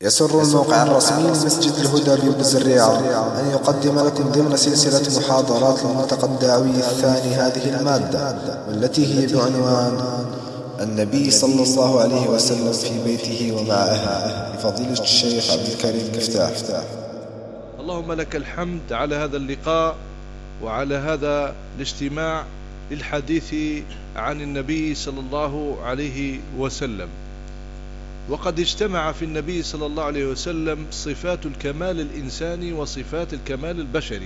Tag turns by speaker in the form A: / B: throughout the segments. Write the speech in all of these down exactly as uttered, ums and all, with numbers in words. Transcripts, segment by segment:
A: يسر الموقع الرسمي لمسجد الهدى بيوبز الرياض أن يقدم لكم ضمن سلسلة محاضرات الملتقى الدعوي الثاني هذه المادة، والتي هي بعنوان النبي صلى الله عليه وسلم في بيته ومع أهله، لفضيلة الشيخ عبد الكريم مفتاح.
B: اللهم لك الحمد على هذا اللقاء وعلى هذا الاجتماع للحديث عن النبي صلى الله عليه وسلم. وقد اجتمع في النبي صلى الله عليه وسلم صفات الكمال الإنساني وصفات الكمال البشري،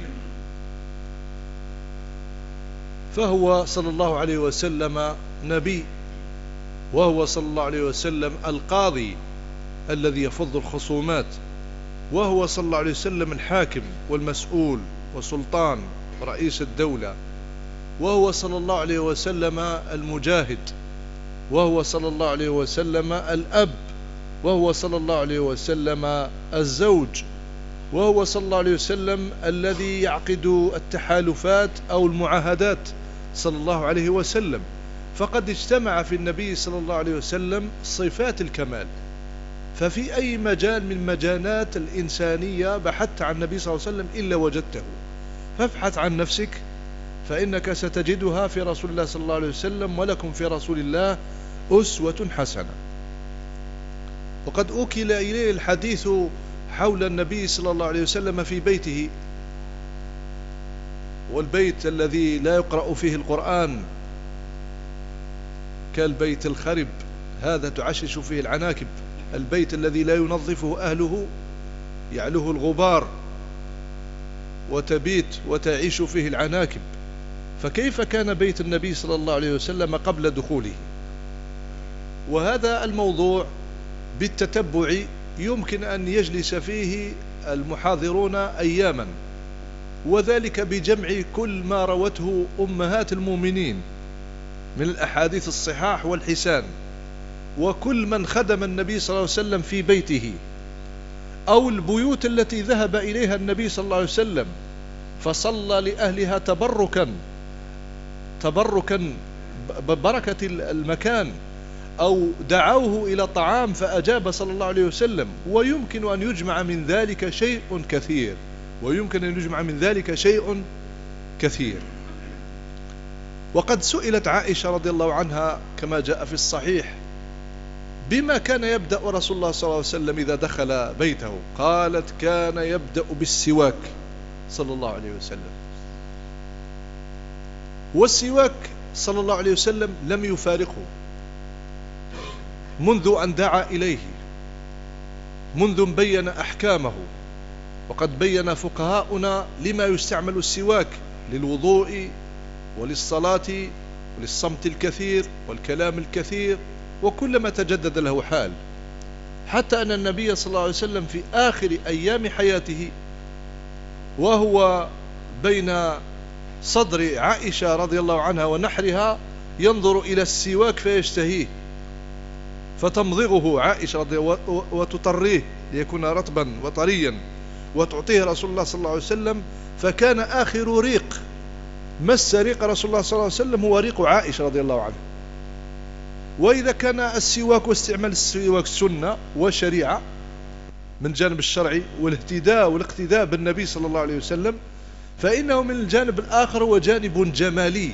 B: فهو صلى الله عليه وسلم نبي، وهو صلى الله عليه وسلم القاضي الذي يفض الخصومات، وهو صلى الله عليه وسلم الحاكم والمسؤول وسلطان رئيس الدولة، وهو صلى الله عليه وسلم المجاهد، وهو صلى الله عليه وسلم الأب، وهو صلى الله عليه وسلم الزوج، وهو صلى الله عليه وسلم الذي يعقد التحالفات أو المعاهدات صلى الله عليه وسلم. فقد اجتمع في النبي صلى الله عليه وسلم صفات الكمال. ففي أي مجال من مجالات الإنسانية بحثت عن النبي صلى الله عليه وسلم إلا وجدته. فابحث عن نفسك فإنك ستجدها في رسول الله صلى الله عليه وسلم، ولكم في رسول الله أسوة حسنة. وقد أوكل إليه الحديث حول النبي صلى الله عليه وسلم في بيته، والبيت الذي لا يقرأ فيه القرآن كالبيت الخرب، هذا تعشش فيه العناكب. البيت الذي لا ينظفه أهله يعلوه الغبار وتبيت وتعيش فيه العناكب. فكيف كان بيت النبي صلى الله عليه وسلم قبل دخوله؟ وهذا الموضوع بالتتبع يمكن أن يجلس فيه المحاضرون أياما، وذلك بجمع كل ما روته أمهات المؤمنين من الأحاديث الصحاح والحسان، وكل من خدم النبي صلى الله عليه وسلم في بيته، أو البيوت التي ذهب إليها النبي صلى الله عليه وسلم فصلى لأهلها تبركا تبركا ببركة المكان، أو دعوه إلى طعام فأجاب صلى الله عليه وسلم. ويمكن أن يجمع من ذلك شيء كثير ويمكن أن يجمع من ذلك شيء كثير وقد سئلت عائشة رضي الله عنها كما جاء في الصحيح بما كان يبدأ رسول الله صلى الله عليه وسلم إذا دخل بيته. قالت: كان يبدأ بالسواك صلى الله عليه وسلم. والسواك صلى الله عليه وسلم لم يفارقه منذ أن دعا إليه، منذ بين أحكامه. وقد بين فقهاؤنا لما يستعمل السواك: للوضوء وللصلاة وللصمت الكثير والكلام الكثير، وكلما تجدد له حال. حتى أن النبي صلى الله عليه وسلم في آخر أيام حياته وهو بين صدر عائشة رضي الله عنها ونحرها ينظر إلى السواك فيشتهيه، فتمضغه عائشة رضي الله عنها وتطريه ليكون رطبا وطريا، وتعطيه رسول الله صلى الله عليه وسلم. فكان آخر ريق مس ريق رسول الله صلى الله عليه وسلم هو ريق عائشة رضي الله عنها. وإذا كان السواك واستعمال السواك سنة وشريعة من جانب الشرعي والاهتداء والاقتداء بالنبي صلى الله عليه وسلم، فإنه من الجانب الآخر هو جانب جمالي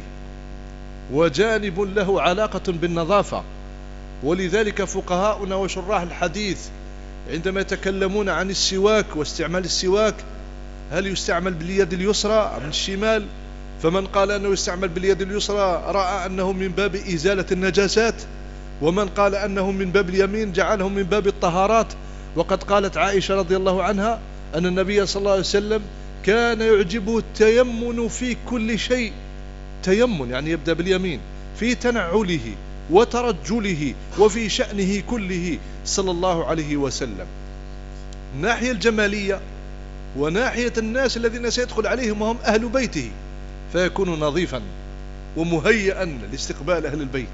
B: وجانب له علاقة بالنظافة. ولذلك فقهاؤنا وشراح الحديث عندما يتكلمون عن السواك واستعمال السواك، هل يستعمل باليد اليسرى أم الشمال؟ فمن قال أنه يستعمل باليد اليسرى رأى أنه من باب إزالة النجاسات، ومن قال أنه من باب اليمين جعله من باب الطهارات. وقد قالت عائشة رضي الله عنها أن النبي صلى الله عليه وسلم كان يعجبه التيمن في كل شيء. تيمن يعني يبدأ باليمين في تنعله وترجله وفي شأنه كله صلى الله عليه وسلم. الناحية الجمالية وناحية الناس الذين سيدخل عليهم وهم أهل بيته، فيكون نظيفا ومهيئا لاستقبال أهل البيت.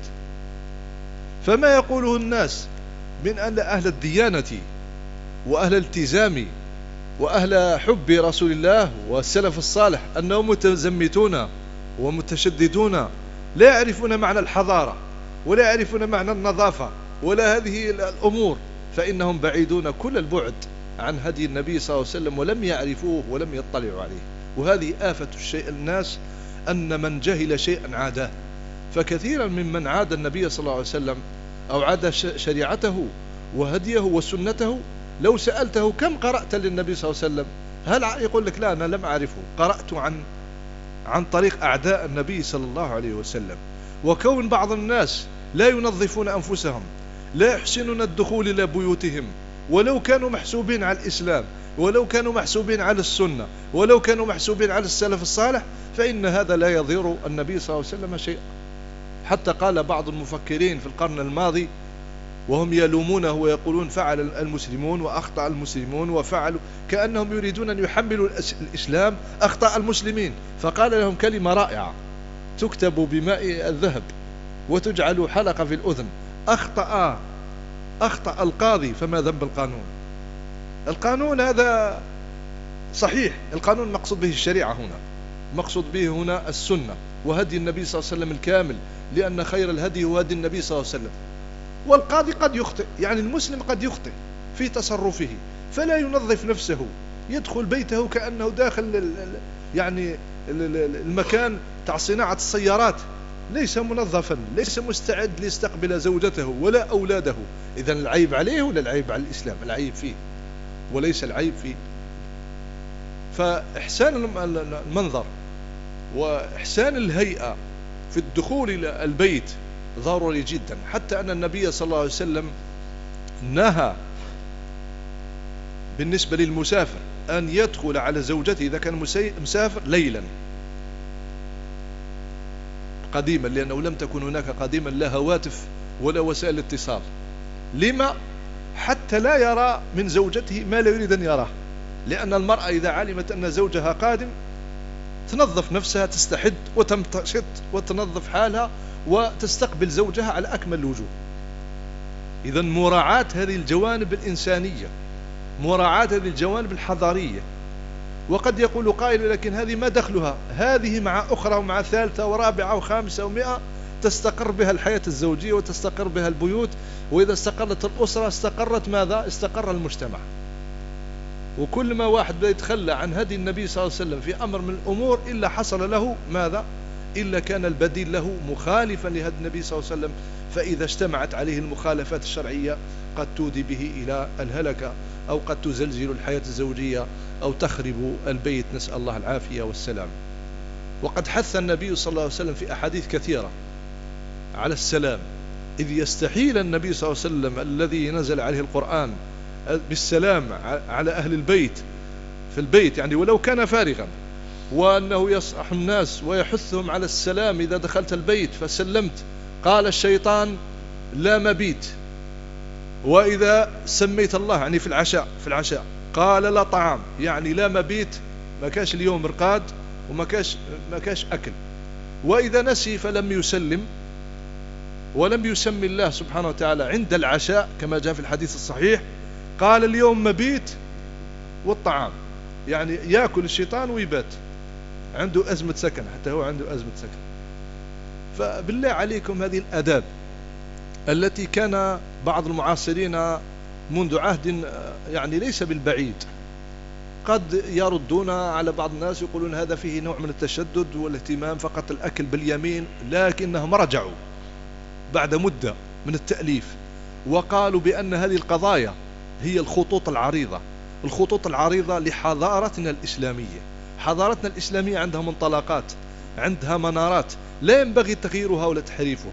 B: فما يقوله الناس من أن أهل الديانة وأهل الالتزام وأهل حب رسول الله والسلف الصالح أنهم متزمتون ومتشددون، لا يعرفون معنى الحضارة ولا يعرفون معنى النظافة ولا هذه الأمور، فإنهم بعيدون كل البعد عن هدي النبي صلى الله عليه وسلم ولم يعرفوه ولم يطلعوا عليه. وهذه آفة الشيء الناس، أن من جهل شيئا عاداه. فكثيرا ممن عاد النبي صلى الله عليه وسلم أو عاد شريعته وهديه وسنته، لو سألته كم قرأت للنبي صلى الله عليه وسلم، هل يقول لك لا أنا لم أعرفه، قرأت عن عن طريق أعداء النبي صلى الله عليه وسلم. وكون بعض الناس لا ينظفون أنفسهم، لا يحسنون الدخول إلى بيوتهم، ولو كانوا محسوبين على الإسلام، ولو كانوا محسوبين على السنة، ولو كانوا محسوبين على السلف الصالح، فإن هذا لا يضير النبي صلى الله عليه وسلم شيئا. حتى قال بعض المفكرين في القرن الماضي وهم يلومونه ويقولون فعل المسلمون وأخطأ المسلمون وفعلوا، كأنهم يريدون أن يحملوا الإسلام أخطاء المسلمين. فقال لهم كلمة رائعة تكتب بماء الذهب وتجعل حلقة في الأذن: أخطأ أخطأ القاضي فما ذنب القانون. القانون هذا صحيح، القانون مقصود به الشريعة هنا، مقصود به هنا السنة وهدي النبي صلى الله عليه وسلم الكامل، لأن خير الهدي هو هدي النبي صلى الله عليه وسلم. والقاضي قد يخطئ، يعني المسلم قد يخطئ في تصرفه، فلا ينظف نفسه، يدخل بيته كأنه داخل يعني المكان تاع صناعة السيارات، ليس منظفا، ليس مستعد ليستقبل زوجته ولا أولاده. إذن العيب عليه ولا العيب على الإسلام؟ العيب فيه وليس العيب فيه. فإحسان المنظر وإحسان الهيئة في الدخول إلى البيت ضروري جدا، حتى أن النبي صلى الله عليه وسلم نهى بالنسبة للمسافر أن يدخل على زوجته إذا كان مسافر ليلا قديما، لأنه لم تكن هناك قديما لا هواتف ولا وسائل اتصال. لما؟ حتى لا يرى من زوجته ما لا يريد أن يراه، لأن المرأة إذا علمت أن زوجها قادم تنظف نفسها، تستحد وتمتشط وتنظف حالها وتستقبل زوجها على أكمل الوجوه. إذن مراعاة هذه الجوانب الإنسانية، مراعاة هذه الجوانب الحضارية. وقد يقول قائل لكن هذه ما دخلها، هذه مع أخرى ومع ثالثة ورابعة وخامسة ومئة تستقر بها الحياة الزوجية وتستقر بها البيوت، وإذا استقرت الأسرة استقرت ماذا؟ استقر المجتمع. وكل ما واحد بده يتخلى عن هدي النبي صلى الله عليه وسلم في أمر من الأمور إلا حصل له ماذا؟ إلا كان البديل له مخالفا لهدي النبي صلى الله عليه وسلم، فإذا اجتمعت عليه المخالفات الشرعية قد تودي به إلى الهلكة، أو قد تزلزل الحياة الزوجية، أو تخرب البيت، نسأل الله العافية والسلام. وقد حث النبي صلى الله عليه وسلم في أحاديث كثيرة على السلام، إذ يستحيل النبي صلى الله عليه وسلم الذي نزل عليه القرآن بالسلام على أهل البيت في البيت، يعني ولو كان فارغا، وأنه يصح الناس ويحثهم على السلام إذا دخلت البيت فسلمت، قال الشيطان لا مبيت. وإذا سميت الله يعني في العشاء في العشاء قال لا طعام، يعني لا مبيت، ما كاش اليوم مرقاد وما كاش ما كاش أكل. وإذا نسي فلم يسلم ولم يسمي الله سبحانه وتعالى عند العشاء كما جاء في الحديث الصحيح، قال اليوم مبيت والطعام، يعني يأكل الشيطان ويبات، عنده أزمة سكن، حتى هو عنده أزمة سكن. فبالله عليكم هذه الآداب التي كان بعض المعاصرين منذ عهد يعني ليس بالبعيد قد يردون على بعض الناس يقولون هذا فيه نوع من التشدد والاهتمام فقط الأكل باليمين، لكنهم رجعوا بعد مدة من التأليف وقالوا بأن هذه القضايا هي الخطوط العريضة، الخطوط العريضة لحضارتنا الإسلامية. حضارتنا الإسلامية عندها منطلقات، عندها منارات، لا ينبغي تغييرها ولا تحريفها.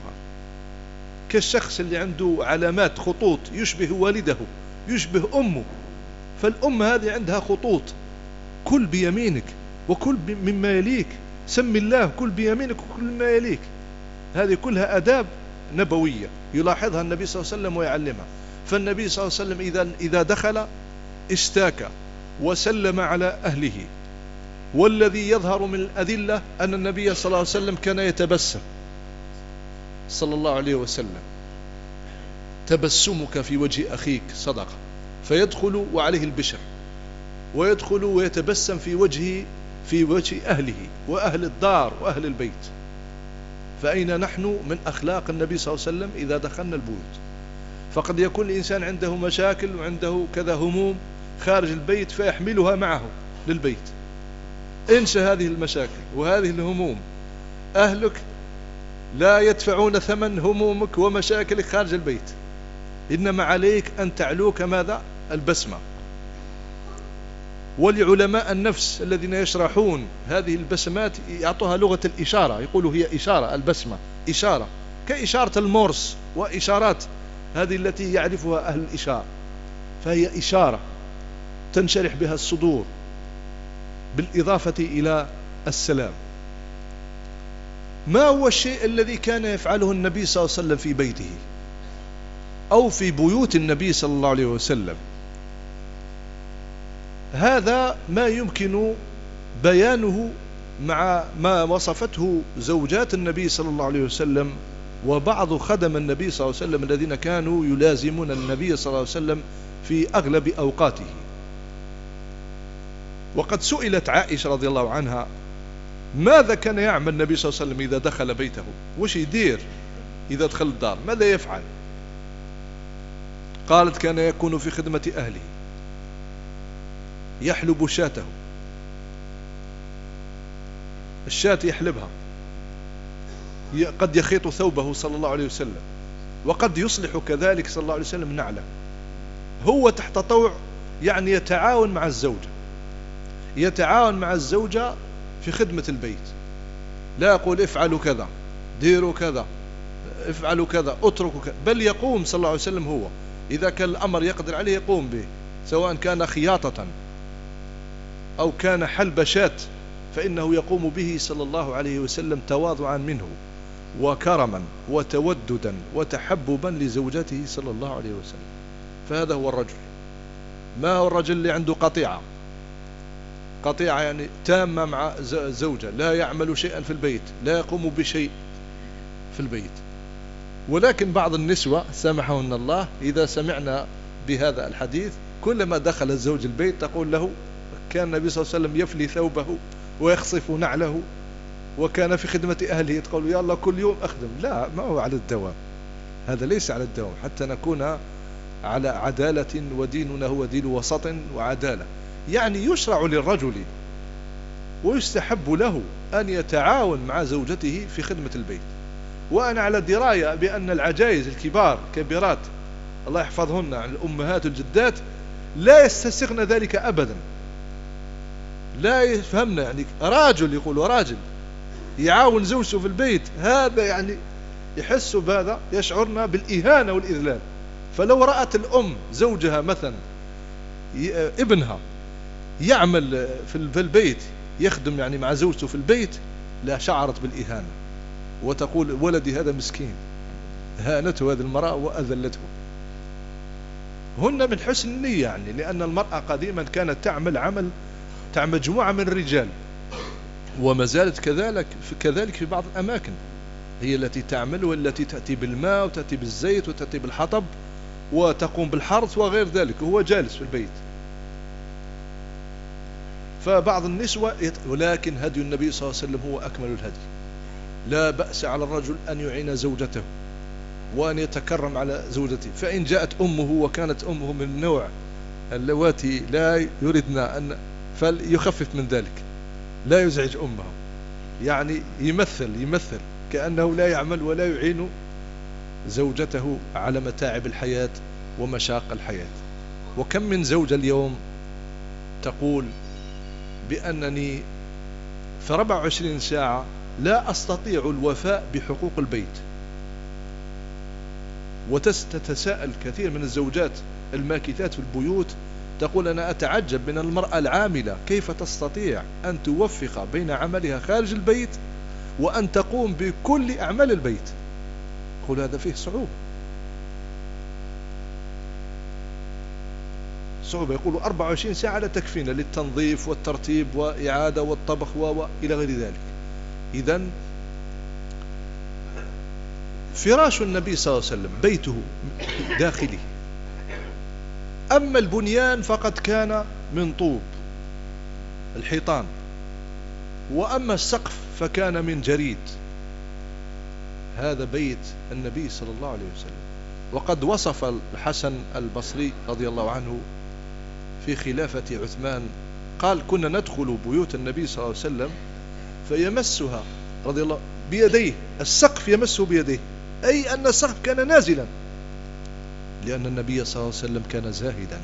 B: كالشخص اللي عنده علامات خطوط يشبه والده يشبه أمه، فالأم هذه عندها خطوط، كل بيمينك وكل مما يليك، سم الله، كل بيمينك وكل مما يليك. هذه كلها آداب نبوية يلاحظها النبي صلى الله عليه وسلم ويعلمها. فالنبي صلى الله عليه وسلم إذا إذا دخل استاك وسلم على أهله. والذي يظهر من الأدلة أن النبي صلى الله عليه وسلم كان يتبسم صلى الله عليه وسلم، تبسمك في وجه أخيك صدقة، فيدخل وعليه البشر، ويدخل ويتبسم في وجهه في وجه أهله وأهل الدار وأهل البيت. فأين نحن من أخلاق النبي صلى الله عليه وسلم إذا دخلنا البيوت؟ فقد يكون الإنسان عنده مشاكل وعنده كذا هموم خارج البيت فيحملها معه للبيت. انسى هذه المشاكل وهذه الهموم، أهلك لا يدفعون ثمن همومك ومشاكلك خارج البيت، إنما عليك أن تعلوك ماذا؟ البسمة. ولعلماء النفس الذين يشرحون هذه البسمات يعطوها لغة الإشارة، يقولوا هي إشارة، البسمة إشارة كإشارة المورس وإشارات هذه التي يعرفها أهل الإشارة، فهي إشارة تنشرح بها الصدور بالإضافة إلى السلام. ما هو الشيء الذي كان يفعله النبي صلى الله عليه وسلم في بيته أو في بيوت النبي صلى الله عليه وسلم؟ هذا ما يمكن بيانه مع ما وصفته زوجات النبي صلى الله عليه وسلم وبعض خدم النبي صلى الله عليه وسلم الذين كانوا يلازمون النبي صلى الله عليه وسلم في أغلب أوقاته. وقد سئلت عائشة رضي الله عنها ماذا كان يعمل النبي صلى الله عليه وسلم إذا دخل بيته، وش يدير إذا دخل الدار، ماذا يفعل؟ قالت كان يكون في خدمة أهله، يحلب شاته، الشاة يحلبها، قد يخيط ثوبه صلى الله عليه وسلم، وقد يصلح كذلك صلى الله عليه وسلم نعله. هو تحت طوع يعني يتعاون مع الزوجة، يتعاون مع الزوجة في خدمة البيت، لا يقول افعلوا كذا، ديروا كذا، افعلوا كذا، اتركوا كذا، بل يقوم صلى الله عليه وسلم هو إذا كان الأمر يقدر عليه يقوم به، سواء كان خياطة أو كان حلب شاة فإنه يقوم به صلى الله عليه وسلم تواضعا منه وكرما وتوددا وتحببا لزوجته صلى الله عليه وسلم. فهذا هو الرجل. ما هو الرجل اللي عنده قطيعة، قطيعة يعني تامة مع زوجة، لا يعمل شيئا في البيت، لا يقوم بشيء في البيت. ولكن بعض النسوة سامحهن الله إذا سمعنا بهذا الحديث كلما دخل الزوج البيت تقول له كان النبي صلى الله عليه وسلم يفلي ثوبه ويخصف نعله وكان في خدمة أهله، تقول يا الله كل يوم أخدم. لا، ما هو على الدوام، هذا ليس على الدوام، حتى نكون على عدالة، وديننا هو دين وسط وعدالة. يعني يشرع للرجل ويستحب له أن يتعاون مع زوجته في خدمة البيت. وأنا على دراية بأن العجائز الكبار كبيرات الله يحفظهن عن الأمهات والجدات لا يستسغن ذلك أبدا، لا يفهمنا. يعني راجل يقول راجل يعاون زوجته في البيت، هذا يعني يحس بهذا، يشعرنا بالإهانة والإذلال. فلو رأت الأم زوجها مثلا ابنها يعمل في البيت يخدم يعني مع زوجته في البيت لا شعرت بالإهانة وتقول ولدي هذا مسكين، هانته هذه المرأة وأذلته. هن من حسن النية يعني، لأن المرأة قديما كانت تعمل عمل تعمل مجموعة من الرجال وما زالت كذلك كذلك في بعض الأماكن، هي التي تعمل والتي تأتي بالماء وتأتي بالزيت وتأتي بالحطب وتقوم بالحرث وغير ذلك، وهو جالس في البيت. فبعض النسوة يت... ولكن هدي النبي صلى الله عليه وسلم هو أكمل الهدي. لا بأس على الرجل أن يعين زوجته وأن يتكرم على زوجته، فإن جاءت أمه وكانت أمه من النوع اللواتي لا يردن أن فليخفف من ذلك، لا يزعج أمه، يعني يمثل يمثل كأنه لا يعمل ولا يعين زوجته على متاعب الحياة ومشاق الحياة. وكم من زوجة اليوم تقول بأنني في أربع وعشرين ساعة لا أستطيع الوفاء بحقوق البيت. وتتساءل كثير من الزوجات الماكثات في البيوت تقول أنا أتعجب من المرأة العاملة كيف تستطيع أن توفق بين عملها خارج البيت وأن تقوم بكل أعمال البيت. قل هذا فيه صعوبة صعوبة يقولوا أربع وعشرين ساعة لا تكفينا للتنظيف والترتيب وإعادة والطبخ وإلى غير ذلك. إذن فراش النبي صلى الله عليه وسلم بيته داخله، أما البنيان فقد كان من طوب الحيطان، وأما السقف فكان من جريد. هذا بيت النبي صلى الله عليه وسلم. وقد وصف الحسن البصري رضي الله عنه في خلافة عثمان قال كنا ندخل بيوت النبي صلى الله عليه وسلم فيمسها رضي الله بيديه، السقف يمسه بيديه، أي أن السقف كان نازلا، لأن النبي صلى الله عليه وسلم كان زاهدا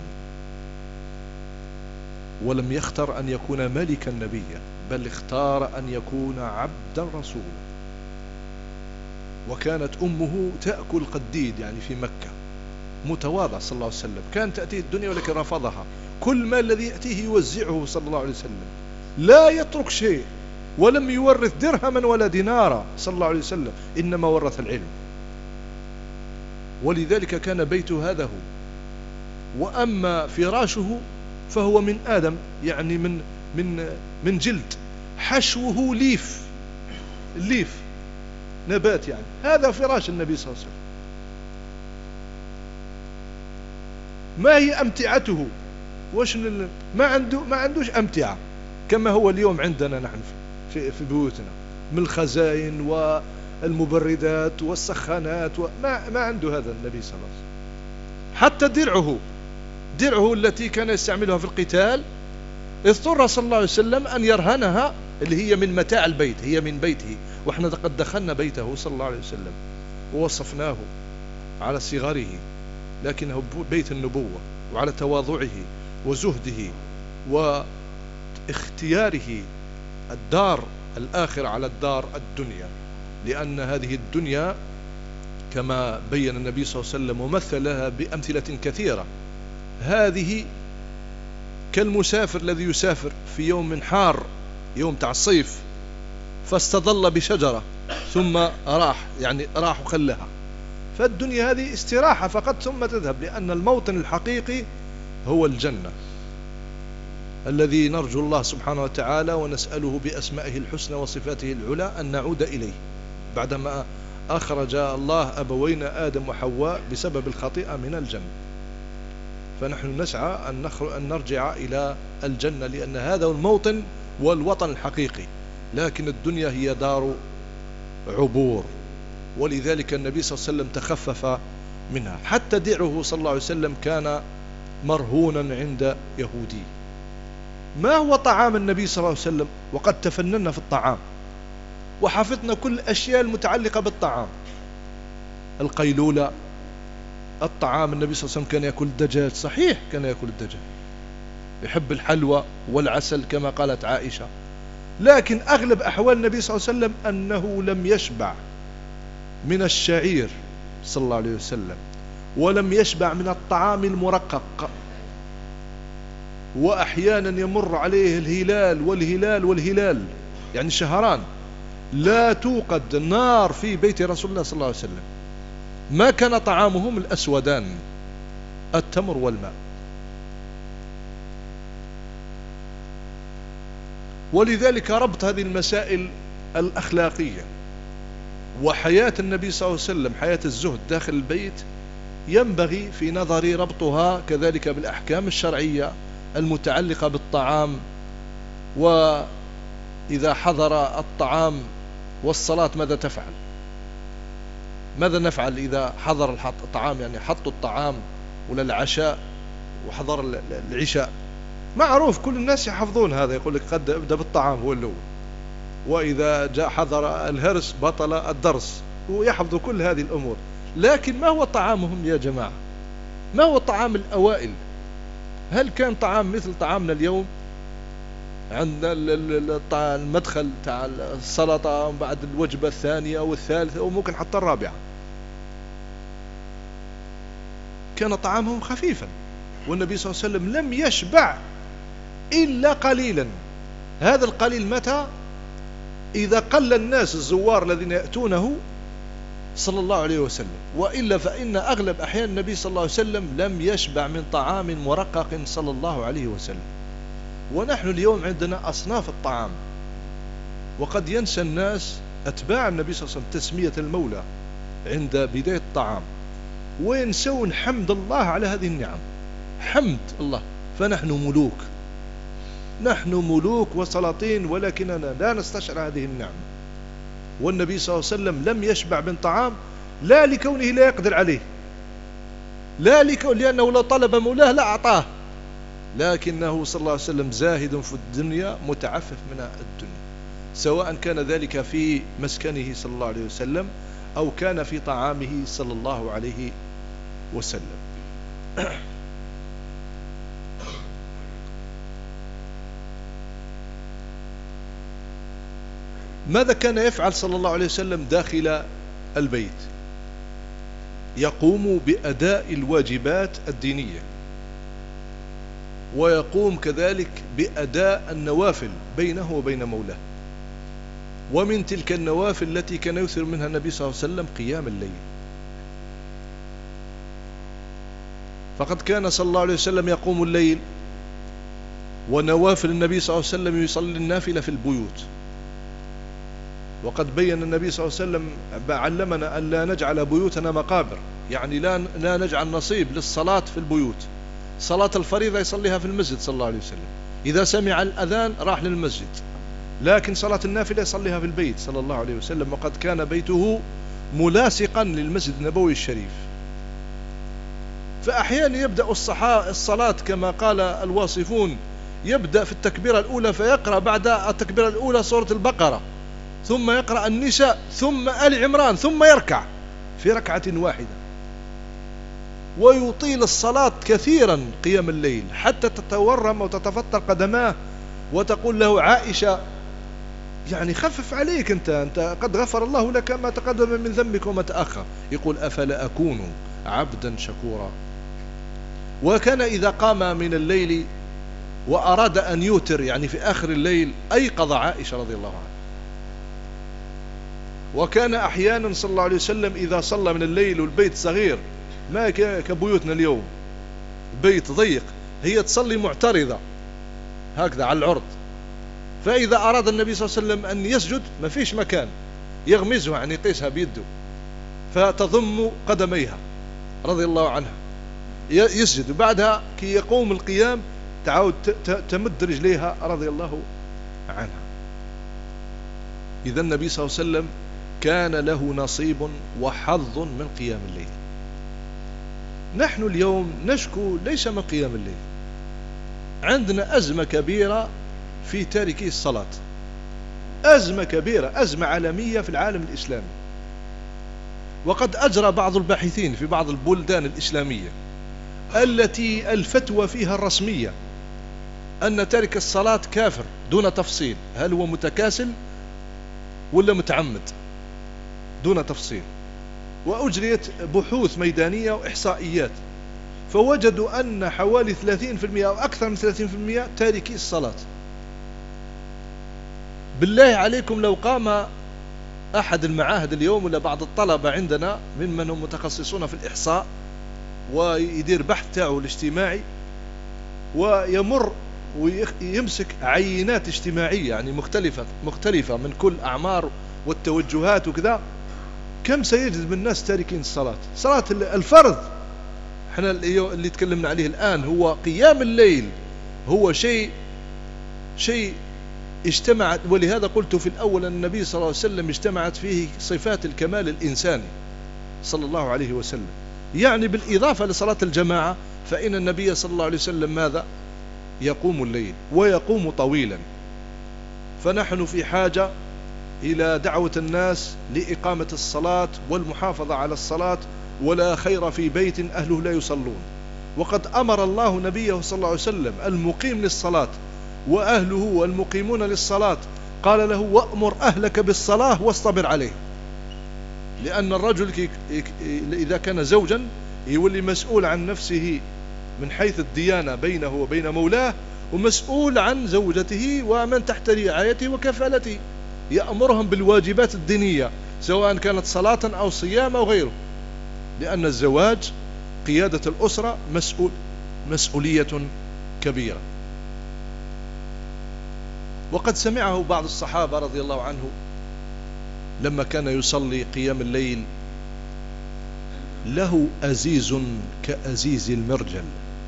B: ولم يختر أن يكون ملكا نبيا، بل اختار أن يكون عبدا رسولا. وكانت أمه تأكل قديد يعني في مكة، متواضع صلى الله عليه وسلم، كان تأتيه الدنيا ولكن رفضها، كل ما الذي يأتيه يوزعه صلى الله عليه وسلم، لا يترك شيء، ولم يورث درهما ولا دينارا صلى الله عليه وسلم، إنما ورث العلم. ولذلك كان بيته هذا هو. وأما فراشه فهو من آدم، يعني من من من جلد، حشوه ليف، الليف نبات، يعني هذا فراش النبي صلى الله عليه وسلم. ما هي أمتعته؟ وش ما عنده ما عندوش أمتعة كما هو اليوم عندنا نحن في في بيوتنا من الخزائن والمبردات والسخانات، وما ما عنده هذا النبي صلى الله عليه وسلم. حتى درعه درعه التي كان يستعملها في القتال اضطر صلى الله عليه وسلم أن يرهنها، اللي هي من متاع البيت، هي من بيته، وإحنا قد دخلنا بيته صلى الله عليه وسلم ووصفناه على صغره، لكنه بيت النبوة، وعلى تواضعه وزهده واختياره الدار الآخرة على الدار الدنيا، لأن هذه الدنيا كما بين النبي صلى الله عليه وسلم ومثلها بأمثلة كثيرة، هذه كالمسافر الذي يسافر في يوم حار، يوم تاع الصيف، فاستظل بشجرة ثم راح، يعني راح وخلها، فالدنيا هذه استراحة فقط ثم تذهب، لأن الموطن الحقيقي هو الجنة الذي نرجو الله سبحانه وتعالى ونسأله بأسمائه الحسنى وصفاته العلى أن نعود إليه، بعدما أخرج الله أبوينا آدم وحواء بسبب الخطيئة من الجنة، فنحن نسعى أن, أن نرجع إلى الجنة، لأن هذا الموطن والوطن الحقيقي، لكن الدنيا هي دار عبور، ولذلك النبي صلى الله عليه وسلم تخفف منها. حتى درعه صلى الله عليه وسلم كان مرهونا عند يهودي. ما هو طعام النبي صلى الله عليه وسلم؟ وقد تفننا في الطعام وحفظنا كل الأشياء المتعلقة بالطعام، القيلولة، الطعام. النبي صلى الله عليه وسلم كان يأكل الدجاج، صحيح كان يأكل الدجاج، يحب الحلوى والعسل كما قالت عائشة، لكن أغلب أحوال النبي صلى الله عليه وسلم أنه لم يشبع من الشعير صلى الله عليه وسلم، ولم يشبع من الطعام المرقق، وأحيانا يمر عليه الهلال والهلال والهلال، يعني شهران لا توقد نار في بيت رسول الله صلى الله عليه وسلم، ما كان طعامهم الأسودان، التمر والماء. ولذلك ربط هذه المسائل الأخلاقية وحياة النبي صلى الله عليه وسلم، حياة الزهد داخل البيت، ينبغي في نظري ربطها كذلك بالأحكام الشرعية المتعلقة بالطعام. وإذا حضر الطعام والصلاة ماذا تفعل؟ ماذا نفعل إذا حضر الطعام؟ يعني حطوا الطعام ولا العشاء وحضر العشاء، معروف كل الناس يحفظون هذا، يقول لك قد ابدأ بالطعام هو الأول، وإذا جاء حضر الهرس بطل الدرس، ويحفظوا كل هذه الأمور. لكن ما هو طعامهم يا جماعة؟ ما هو طعام الأوائل؟ هل كان طعام مثل طعامنا اليوم؟ عندنا المدخل تاع السلطة بعد الوجبة الثانية والثالثة وممكن حتى الرابعة، كان طعامهم خفيفا، والنبي صلى الله عليه وسلم لم يشبع إلا قليلا. هذا القليل متى؟ إذا قل الناس الزوار الذين يأتونه صلى الله عليه وسلم، وإلا فإن أغلب أحيان النبي صلى الله عليه وسلم لم يشبع من طعام مرقق صلى الله عليه وسلم. ونحن اليوم عندنا أصناف الطعام، وقد ينسى الناس أتباع النبي صلى الله عليه وسلم تسمية المولى عند بداية الطعام، وينسون حمد الله على هذه النعم، حمد الله. فنحن ملوك، نحن ملوك وسلاطين، ولكننا لا نستشعر هذه النعمة. والنبي صلى الله عليه وسلم لم يشبع من طعام، لا لكونه لا يقدر عليه، لا لأنه لو طلب مولاه لا أعطاه، لكنه صلى الله عليه وسلم زاهد في الدنيا متعفف من الدنيا، سواء كان ذلك في مسكنه صلى الله عليه وسلم أو كان في طعامه صلى الله عليه وسلم. ماذا كان يفعل صلى الله عليه وسلم داخل البيت؟ يقوم بأداء الواجبات الدينية، ويقوم كذلك بأداء النوافل بينه وبين مولاه. ومن تلك النوافل التي كان يكثر منها النبي صلى الله عليه وسلم قيام الليل. فقد كان صلى الله عليه وسلم يقوم الليل، ونوافل النبي صلى الله عليه وسلم يصلي النافلة في البيوت. وقد بين النبي صلى الله عليه وسلم علمنا أن لا نجعل بيوتنا مقابر، يعني لا لا نجعل نصيب للصلاة في البيوت. صلاة الفريضة يصليها في المسجد صلى الله عليه وسلم، إذا سمع الأذان راح للمسجد، لكن صلاة النافلة يصليها في البيت صلى الله عليه وسلم، وقد كان بيته ملاصقا للمسجد النبوي الشريف. فأحيانا يبدأ الصلاة كما قال الواصفون، يبدأ في التكبيرة الأولى فيقرأ بعد التكبيرة الأولى سورة البقرة، ثم يقرأ النساء، ثم آل عمران، ثم يركع في ركعة واحدة، ويطيل الصلاة كثيرا قيام الليل حتى تتورم وتتفطر قدماه، وتقول له عائشة يعني خفف عليك، أنت, أنت قد غفر الله لك ما تقدم من ذنبك وما تأخر. يقول أفلا أكون عبدا شكورا. وكان إذا قام من الليل وأراد أن يوتر، يعني في آخر الليل، أيقظ عائشة رضي الله عنها. وكان أحيانا صلى الله عليه وسلم إذا صلى من الليل والبيت صغير ما كبيوتنا اليوم، بيت ضيق، هي تصلي معترضة هكذا على العرض، فإذا أراد النبي صلى الله عليه وسلم أن يسجد ما فيش مكان، يغمزها يعني يقيسها بيده فتضم قدميها رضي الله عنها، يسجد، وبعدها كي يقوم القيام تعود تمد رجليها رضي الله عنها. إذا النبي صلى الله عليه وسلم كان له نصيب وحظ من قيام الليل. نحن اليوم نشكو ليس من قيام الليل، عندنا أزمة كبيرة في تاركي الصلاة، أزمة كبيرة، أزمة عالمية في العالم الإسلامي. وقد أجرى بعض الباحثين في بعض البلدان الإسلامية التي الفتوى فيها الرسمية أن تارك الصلاة كافر دون تفصيل، هل هو متكاسل ولا متعمد، دون تفصيل. وأجريت بحوث ميدانية وإحصائيات، فوجدوا أن حوالي ثلاثين بالمئة أو أكثر من ثلاثين بالمئة تاركي الصلاة. بالله عليكم لو قام أحد المعاهد اليوم ولا بعض الطلبة عندنا ممن هم متخصصون في الإحصاء ويدير بحث تاعه الاجتماعي ويمر ويمسك عينات اجتماعية يعني مختلفة مختلفة من كل أعمار والتوجهات وكذا، كم سيجد من الناس تاركين الصلاة؟ صلاة الفرض احنا اللي تكلمنا عليه الآن هو قيام الليل، هو شيء شيء اجتمعت، ولهذا قلت في الأول أن النبي صلى الله عليه وسلم اجتمعت فيه صفات الكمال الإنساني صلى الله عليه وسلم. يعني بالإضافة لصلاة الجماعة فإن النبي صلى الله عليه وسلم ماذا؟ يقوم الليل ويقوم طويلا. فنحن في حاجة إلى دعوة الناس لإقامة الصلاة والمحافظة على الصلاة، ولا خير في بيت أهله لا يصلون. وقد أمر الله نبيه صلى الله عليه وسلم المقيم للصلاة وأهله والمقيمون للصلاة، قال له وأمر أهلك بالصلاة واصطبر عليه. لأن الرجل إذا كان زوجا يولي مسؤول عن نفسه من حيث الديانة بينه وبين مولاه، ومسؤول عن زوجته ومن تحت رعايته وكفالته، يأمرهم بالواجبات الدينية سواء كانت صلاة أو صيام أو غيره. لأن الزواج قيادة الأسرة مسؤول مسؤولية كبيرة. وقد سمعه بعض الصحابة رضي الله عنه لما كان يصلي قيام الليل له أزيز كأزيز المرجل،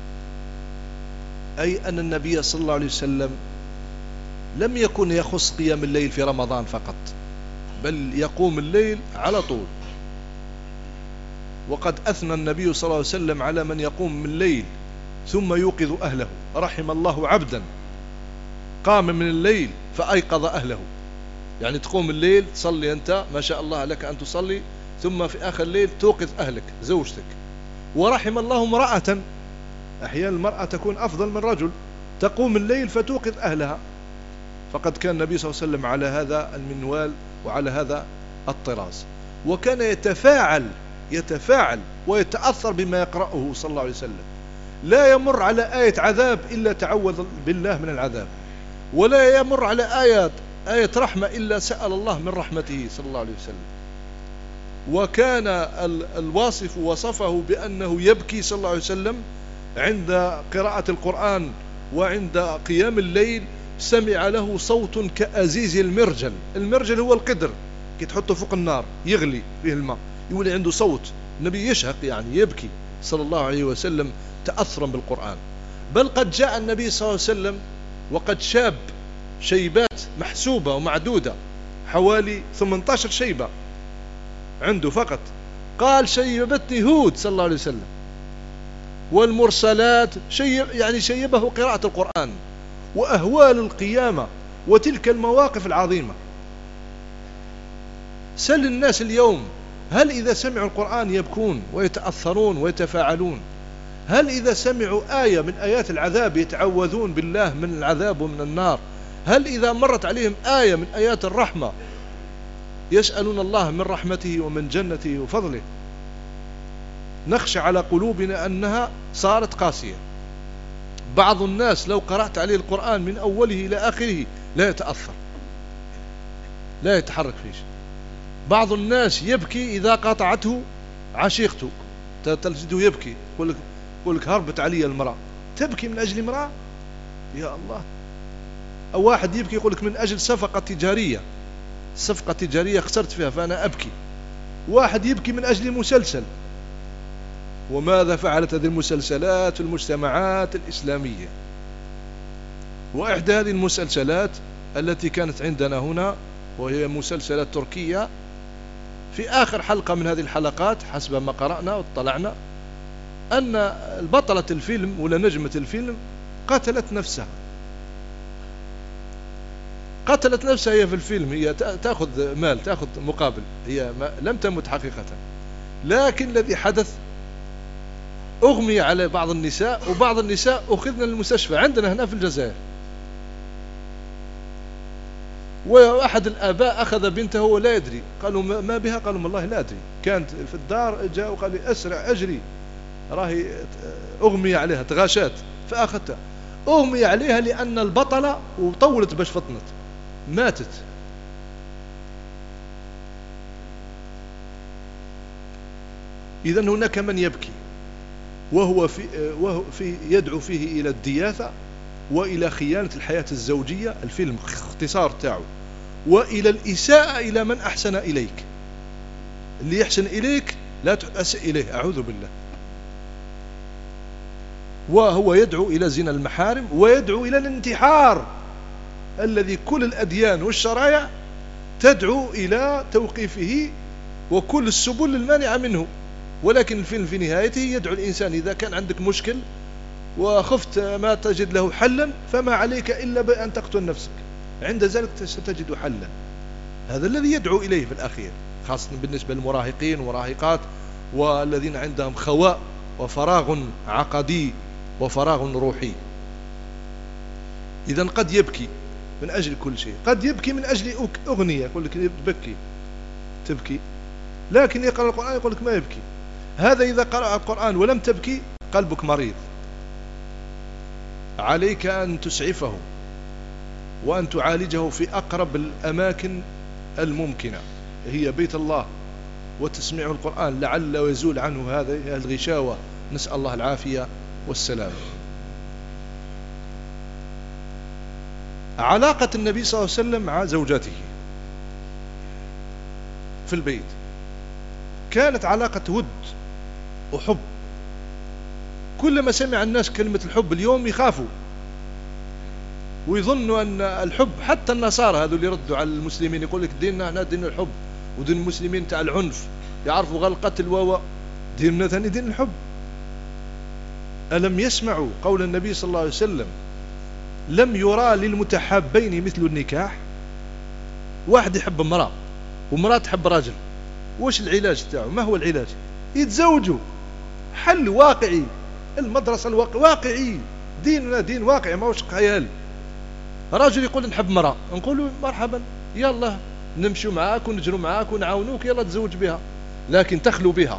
B: أي أن النبي صلى الله عليه وسلم لم يكن يخص قيام الليل في رمضان فقط، بل يقوم الليل على طول. وقد أثنى النبي صلى الله عليه وسلم على من يقوم من الليل ثم يوقظ أهله. رحم الله عبدا قام من الليل فأيقظ أهله. يعني تقوم الليل تصلي أنت ما شاء الله لك أن تصلي، ثم في آخر الليل توقظ أهلك زوجتك. ورحم الله امرأة، أحيانا المرأة تكون أفضل من رجل، تقوم الليل فتوقظ أهلها. فقد كان النبي صلى الله عليه وسلم على هذا المنوال وعلى هذا الطراز، وكان يتفاعل يتفاعل ويتأثر بما يقرأه صلى الله عليه وسلم. لا يمر على آية عذاب إلا تعوذ بالله من العذاب، ولا يمر على آيات آية رحمة إلا سأل الله من رحمته صلى الله عليه وسلم. وكان الواصف وصفه بأنه يبكي صلى الله عليه وسلم عند قراءة القرآن وعند قيام الليل. سمع له صوت كأزيز المرجل. المرجل هو القدر كي تحطه فوق النار يغلي فيه الماء، يولي عنده صوت. النبي يشهق يعني يبكي صلى الله عليه وسلم تأثرا بالقرآن. بل قد جاء النبي صلى الله عليه وسلم وقد شاب شيبات محسوبة ومعدودة، حوالي ثمانية عشر شيبة عنده فقط. قال شيبتني هود صلى الله عليه وسلم. والمرسلات شيب يعني شيبه قراءة القرآن وأهوال القيامة وتلك المواقف العظيمة. سل الناس اليوم، هل إذا سمعوا القرآن يبكون ويتأثرون ويتفاعلون؟ هل إذا سمعوا آية من آيات العذاب يتعوذون بالله من العذاب ومن النار؟ هل إذا مرت عليهم آية من آيات الرحمة يسألون الله من رحمته ومن جنته وفضله؟ نخشى على قلوبنا أنها صارت قاسية. بعض الناس لو قرأت عليه القرآن من أوله إلى آخره لا يتأثر، لا يتحرك فيه. بعض الناس يبكي إذا قاطعته عشيقته، تجده يبكي، يقول لك يقول لك هربت علي المرأة. تبكي من أجل امرأة؟ يا الله. أو واحد يبكي يقول لك من أجل صفقة تجارية، صفقة تجارية خسرت فيها فأنا أبكي. واحد يبكي من أجل مسلسل. وماذا فعلت هذه المسلسلات في المجتمعات الإسلامية؟ وإحدى هذه المسلسلات التي كانت عندنا هنا وهي مسلسلات تركية، في آخر حلقة من هذه الحلقات حسب ما قرأنا واطلعنا أن البطلة الفيلم ولا نجمة الفيلم قتلت نفسها. قتلت نفسها هي في الفيلم، هي تأخذ مال تأخذ مقابل، هي لم تمت حقيقة. لكن الذي حدث أغمي على بعض النساء، وبعض النساء أخذنا للمستشفى عندنا هنا في الجزائر. وأحد الآباء أخذ بنته ولا يدري، قالوا ما بها؟ قالوا والله لا أدري، كانت في الدار جاء وقال لي أسرع أجري، راهي أغمي عليها تغاشات فأخذتها. أغمي عليها لأن البطلة وطولت باش فطنت ماتت. إذن هناك من يبكي وهو في, وهو في يدعو فيه إلى الدياثة وإلى خيانة الحياة الزوجية، الفيلم اختصار تاعه، وإلى الإساءة إلى من أحسن إليك. اللي يحسن إليك لا تأسئ إليه، أعوذ بالله. وهو يدعو إلى زنا المحارم ويدعو إلى الانتحار الذي كل الأديان والشرائع تدعو إلى توقيفه وكل السبل المانعة منه. ولكن الفيلم في نهايته يدعو الإنسان إذا كان عندك مشكل وخفت ما تجد له حلا فما عليك إلا بأن تقتل نفسك، عند ذلك ستجد حلا. هذا الذي يدعو إليه في الأخير، خاصة بالنسبة للمراهقين ومراهقات والذين عندهم خواء وفراغ عقدي وفراغ روحي. إذن قد يبكي من أجل كل شيء، قد يبكي من أجل أغنية، يقول لك تبكي تبكي، لكن يقرأ القرآن يقول لك ما يبكي. هذا إذا قرأ القرآن ولم تبكي قلبك مريض. عليك أن تسعفه وأن تعالجه في أقرب الأماكن الممكنة، هي بيت الله، وتسمعه القرآن لعل ويزول عنه هذه الغشاوة، نسأل الله العافية والسلام. علاقة النبي صلى الله عليه وسلم مع زوجاته في البيت كانت علاقة ود وحب. كلما سمع الناس كلمة الحب اليوم يخافوا ويظنوا أن الحب، حتى النصارى هذو اللي ردوا على المسلمين يقول لك ديننا هنا دين الحب ودين المسلمين تاع العنف، يعرفوا غير القتل و ديننا ثاني دين الحب. ألم يسمعوا قول النبي صلى الله عليه وسلم لم يرى للمتحابين مثل النكاح؟ واحد يحب امرأة ومرأة تحب راجل، وش العلاج تاعه؟ ما هو العلاج؟ يتزوجوا، حل واقعي. المدرسة الواقع واقعي، ديننا دين واقعي ما هوش خيال. راجل يقول نحب مرأة، نقول مرحبا يلا نمشي معاك ونجروا معاك ونعاونوك، يلا تزوج بها، لكن تخلو بها.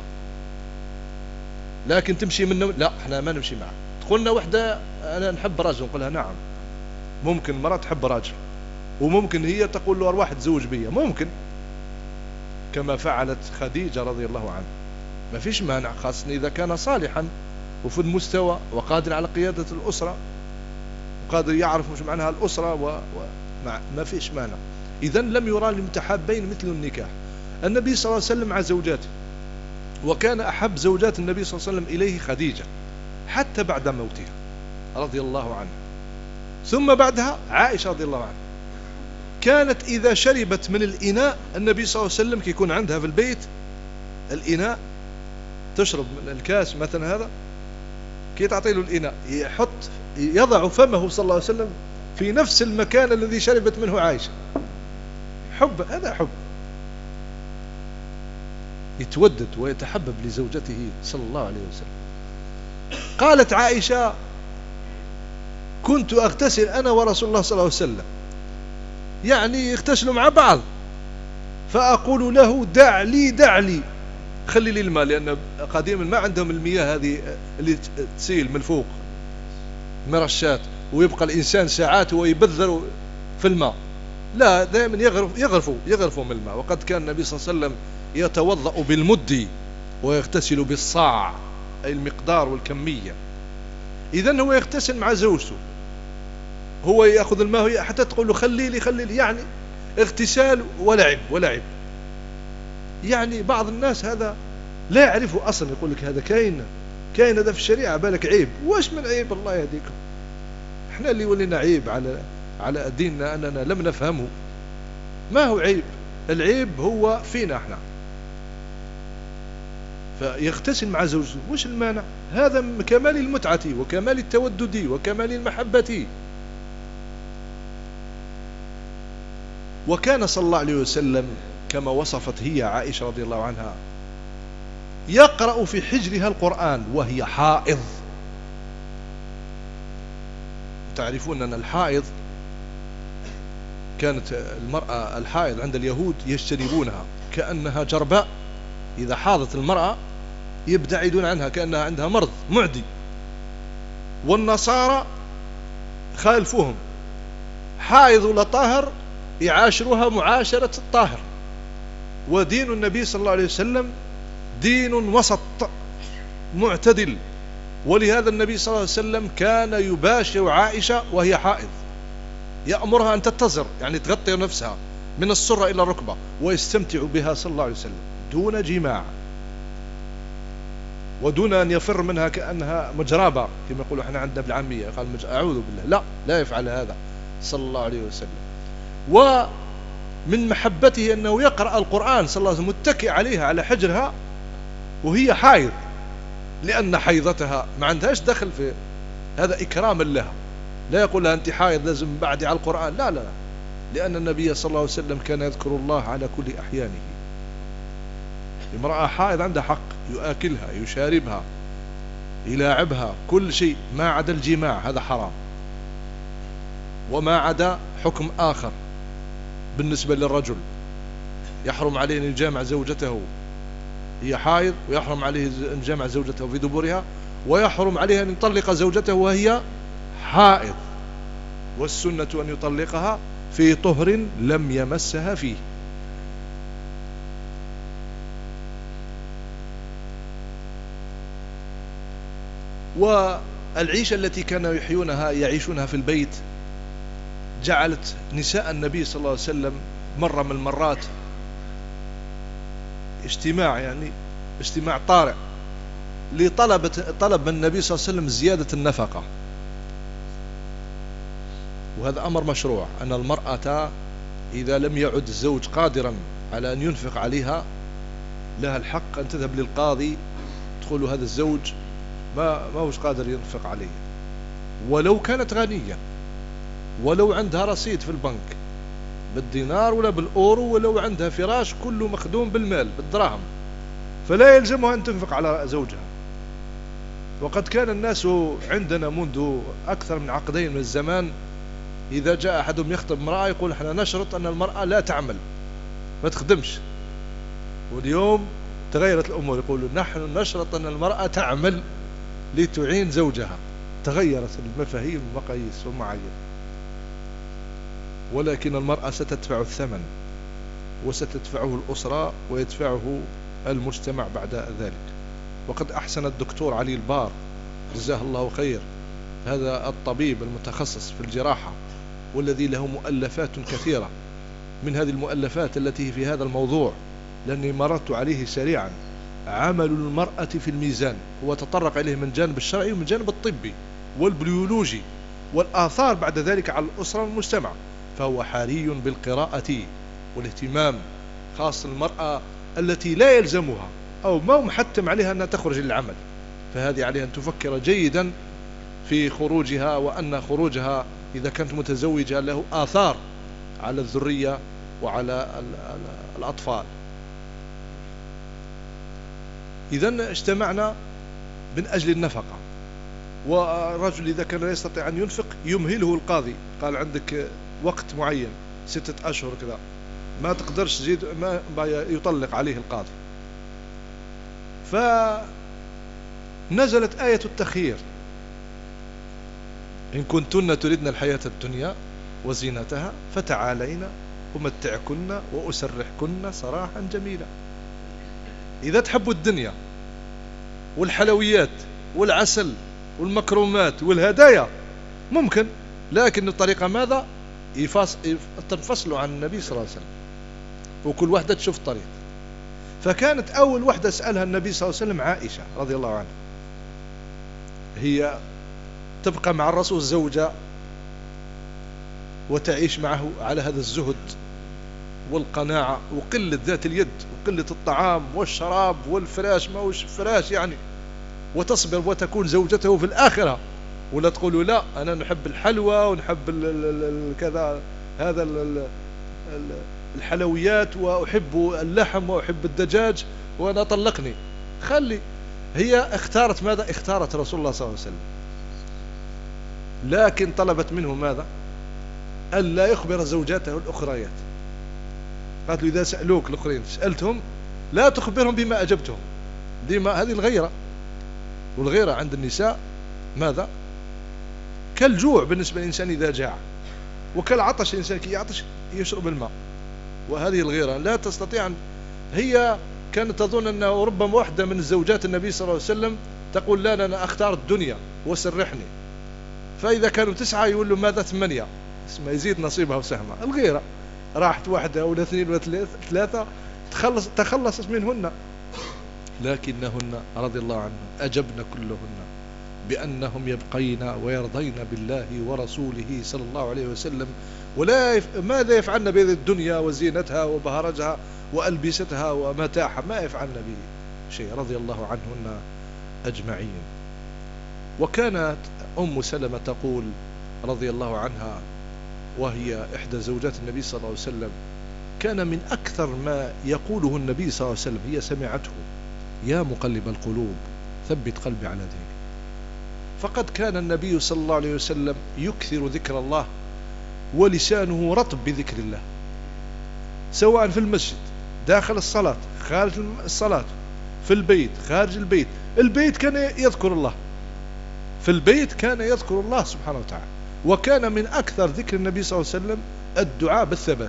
B: لكن تمشي منه لا احنا ما نمشي معك. تقولنا وحدة انا نحب راجل، نقولها نعم ممكن مرأة تحب راجل، وممكن هي تقول له أرواح تزوج بي، ممكن كما فعلت خديجة رضي الله عنها. ما فيش مانع، خاصة إذا كان صالحا وفي المستوى وقادر على قيادة الأسرة وقادر يعرف مش معناها الأسرة و... و... ما فيش مانع. إذن لم يرى للمتحابين مثل النكاح. النبي صلى الله عليه وسلم مع زوجاته، وكان أحب زوجات النبي صلى الله عليه وسلم إليه خديجة حتى بعد موتها رضي الله عنها، ثم بعدها عائشة رضي الله عنها. كانت إذا شربت من الإناء النبي صلى الله عليه وسلم كي يكون عندها في البيت الإناء، تشرب من الكاس مثلا هذا، كي تعطي له الإناء يحط يضع فمه صلى الله عليه وسلم في نفس المكان الذي شربت منه عائشة. حب، هذا حب، يتودد ويتحبب لزوجته صلى الله عليه وسلم. قالت عائشة كنت أغتسل أنا ورسول الله صلى الله عليه وسلم، يعني يغتسلوا مع بعض، فأقول له دع لي دع لي خلي لي الماء، لأن قديما ما عندهم المياه هذه اللي تسيل من فوق مرشات ويبقى الإنسان ساعات ويبذر في الماء، لا دائما يغرف يغرفوا يغرفوا من الماء. وقد كان النبي صلى الله عليه وسلم يتوضأ بالمد ويغتسل بالصاع، أي المقدار والكمية. إذن هو يغتسل مع زوجته، هو يأخذ الماء حتى تقول له خلي لي خلي لي، يعني اغتسال ولعب ولعب. يعني بعض الناس هذا لا يعرفه أصلا، يقول لك هذا كاين كاين هذا في الشريعة، بالك عيب. واش من عيب؟ الله يهديكم، احنا اللي ولينا عيب على على ديننا أننا لم نفهمه. ما هو عيب، العيب هو فينا احنا. فيغتسل مع زوجته، وش المانع؟ هذا من كمال المتعة وكمال التودد وكمال المحبة. وكان صلى الله عليه وسلم كما وصفت هي عائشة رضي الله عنها يقرأ في حجرها القرآن وهي حائض. تعرفون أن الحائض كانت المرأة الحائض عند اليهود يجتنبونها كأنها جرباء، إذا حاضت المرأة يبتعدون عنها كأنها عندها مرض معدي. والنصارى خالفوهم، حائض ولا طاهر يعاشرها معاشرة الطاهر. ودين النبي صلى الله عليه وسلم دين وسط معتدل، ولهذا النبي صلى الله عليه وسلم كان يباشر عائشة وهي حائض، يأمرها أن تتزر، يعني تغطي نفسها من السرة إلى الركبة، ويستمتع بها صلى الله عليه وسلم دون جماع، ودون أن يفر منها كأنها مجرابة كما يقولوا احنا عندنا بالعامية، قال أعوذ بالله، لا لا يفعل هذا صلى الله عليه وسلم. ومن محبته أنه يقرأ القرآن صلى الله عليه وسلم متكئ عليها على حجرها وهي حائض، لأن حيضتها ما عندهاش دخل في هذا، إكراما لها. لا يقول لها أنت حائض لازم بعدي على القرآن، لا لا، لأن النبي صلى الله عليه وسلم كان يذكر الله على كل أحيانه. امرأة حائض عندها حق، يؤكلها يشاربها يلاعبها كل شيء ما عدا الجماع، هذا حرام. وما عدا حكم آخر بالنسبة للرجل، يحرم عليه أن يجامع زوجته هي حائض، ويحرم عليه أن يجامع زوجته في دبرها، ويحرم عليه أن يطلق زوجته وهي حائض، والسنة أن يطلقها في طهر لم يمسها فيه. والعيشة التي كانوا يحيونها يعيشونها في البيت جعلت نساء النبي صلى الله عليه وسلم مرة من المرات اجتماع، يعني اجتماع طارئ لطلب طلب من النبي صلى الله عليه وسلم زيادة النفقة. وهذا أمر مشروع، أن المرأة إذا لم يعد الزوج قادرا على أن ينفق عليها لها الحق أن تذهب للقاضي تقول هذا الزوج ما ما هوش قادر ينفق عليه، ولو كانت غنية، ولو عندها رصيد في البنك بالدينار ولا بالأورو، ولو عندها فراش كله مخدوم بالمال بالدراهم، فلا يلزمها أن تنفق على زوجها. وقد كان الناس عندنا منذ أكثر من عقدين من الزمان إذا جاء أحدهم يخطب امرأة يقول احنا نشرط أن المرأة لا تعمل ما تخدمش. واليوم تغيرت الأمور، يقولوا نحن نشرط أن المرأة تعمل لتعين زوجها. تغيرت المفاهيم والمقاييس والمعايير، ولكن المرأة ستدفع الثمن، وستدفعه الأسرة ويدفعه المجتمع بعد ذلك. وقد أحسن الدكتور علي البار جزاه الله خير، هذا الطبيب المتخصص في الجراحة والذي له مؤلفات كثيرة، من هذه المؤلفات التي في هذا الموضوع لأني مررت عليه سريعا، عمل المرأة في الميزان، هو تطرق إليه من جانب الشرعي ومن جانب الطبي والبيولوجي والآثار بعد ذلك على الأسرة والمجتمع. فهو حري بالقراءة والاهتمام، خاصة المرأة التي لا يلزمها أو ما محتم عليها أن تخرج للعمل، فهذه عليها أن تفكر جيدا في خروجها، وأن خروجها إذا كانت متزوجة له آثار على الذرية وعلى الأطفال. إذن اجتمعنا من أجل النفقة، والرجل إذا كان لا يستطيع أن ينفق يمهله القاضي، قال عندك وقت معين ستة أشهر كذا، ما تقدرش تزيد ما يطلق عليه القاضي. فنزلت آية التخيير: إن كنتن تردن الحياة الدنيا وزينتها فتعالينا أمتعكن وأسرحكن سراحا جميلا. إذا تحبوا الدنيا والحلويات والعسل والمكرمات والهدايا ممكن، لكن الطريقة ماذا؟ تنفصلوا عن النبي صلى الله عليه وسلم، وكل واحدة تشوف طريق. فكانت أول واحدة سألها النبي صلى الله عليه وسلم عائشة رضي الله عنها، هي تبقى مع الرسول زوجة وتعيش معه على هذا الزهد والقناعة وقلة ذات اليد وقلة الطعام والشراب والفراش، ما هوش فراش يعني، وتصبر وتكون زوجته في الآخرة. ولا تقولوا لا أنا نحب الحلوى ونحب كذا هذا الحلويات وأحب اللحم وأحب الدجاج وأنا طلقني. خلي هي اختارت ماذا؟ اختارت رسول الله صلى الله عليه وسلم، لكن طلبت منه ماذا؟ ألا يخبر زوجاته الأخريات. قالت له إذا سألوك الأخرين سألتهم لا تخبرهم بما أجبتهم. دي ما هذه الغيرة، والغيرة عند النساء ماذا؟ كالجوع بالنسبة للإنسان إذا جاع، وكالعطش الإنسان كي يعطش يشرب الماء. وهذه الغيرة لا تستطيع. هي كانت تظن أنه ربما واحدة من زوجات النبي صلى الله عليه وسلم تقول لا أنا أختار الدنيا وسرحني، فإذا كانوا تسعة يقول له ماذا؟ ثمانية، اسمه يزيد نصيبها وسهمها. الغيرة راحت واحدة ولا اثنين ولا ثلاثة تخلص تخلصت منهن، لكنهن رضي الله عنهن أجبن كلهن بأنهم يبقين ويرضين بالله ورسوله صلى الله عليه وسلم، ولا يف... ماذا يفعلن بهذه الدنيا وزينتها وبهرجها وألبستها ومتاعها؟ ما يفعلن به شيء، رضي الله عنهن أجمعين. وكانت أم سلمة تقول رضي الله عنها، وهي إحدى زوجات النبي صلى الله عليه وسلم، كان من أكثر ما يقوله النبي صلى الله عليه وسلم، هي سمعته: يا مقلب القلوب ثبت قلبي على دينك. فقد كان النبي صلى الله عليه وسلم يكثر ذكر الله ولسانه رطب بذكر الله، سواء في المسجد داخل الصلاة خارج الصلاة، في البيت خارج البيت. البيت كان يذكر الله، في البيت كان يذكر الله سبحانه وتعالى. وكان من أكثر ذكر النبي صلى الله عليه وسلم الدعاء بالثبات،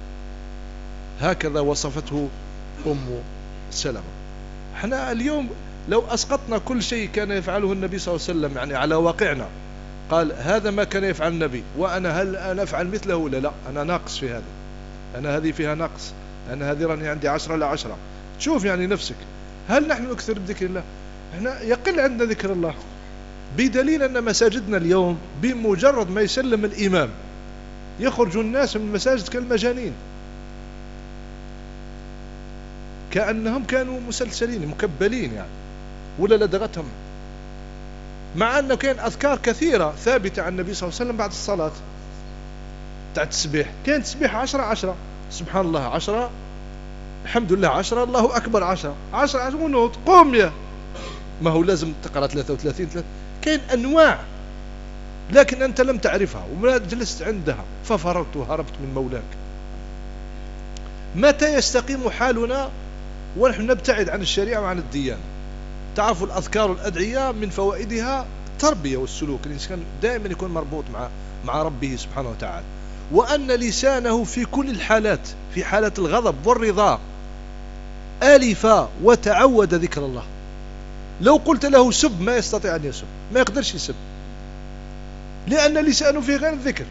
B: هكذا وصفته أم سلمة. احنا اليوم لو أسقطنا كل شيء كان يفعله النبي صلى الله عليه وسلم يعني على واقعنا، قال هذا ما كان يفعل النبي وأنا هل أنا أفعل مثله ولا لا؟ أنا ناقص في هذا، أنا هذه فيها نقص، أنا هذه راني عندي عشرة لا عشرة. تشوف يعني نفسك، هل نحن نكثر بذكر الله؟ احنا يقل عندنا ذكر الله، بدليل أن مساجدنا اليوم بمجرد ما يسلم الإمام يخرج الناس من المساجد كالمجانين، كأنهم كانوا مسلسلين مكبلين يعني. ولا لدغتهم، مع أنه كان أذكار كثيرة ثابتة عن النبي صلى الله عليه وسلم بعد الصلاة تاع التسبيح. كان تسبيح عشرة عشرة، سبحان الله عشرة، الحمد لله عشرة، الله أكبر عشرة، عشرة عشرة ونوض قوم يا، ما هو لازم تقرأ ثلاثة وثلاثين ثلاثة. كان أنواع، لكن أنت لم تعرفها وما جلست عندها ففررت وهربت من مولاك. متى يستقيم حالنا ونحن نبتعد عن الشريعة وعن الديانة؟ تعرفوا الأذكار والأدعية من فوائدها التربية والسلوك، الإنسان دائما يكون مربوط مع مع ربه سبحانه وتعالى، وأن لسانه في كل الحالات، في حالة الغضب والرضا ألف وتعود ذكر الله. لو قلت له سب ما يستطيع أن يسب، ما يقدرش يسب، لأن لسانه فيه غير الذكر.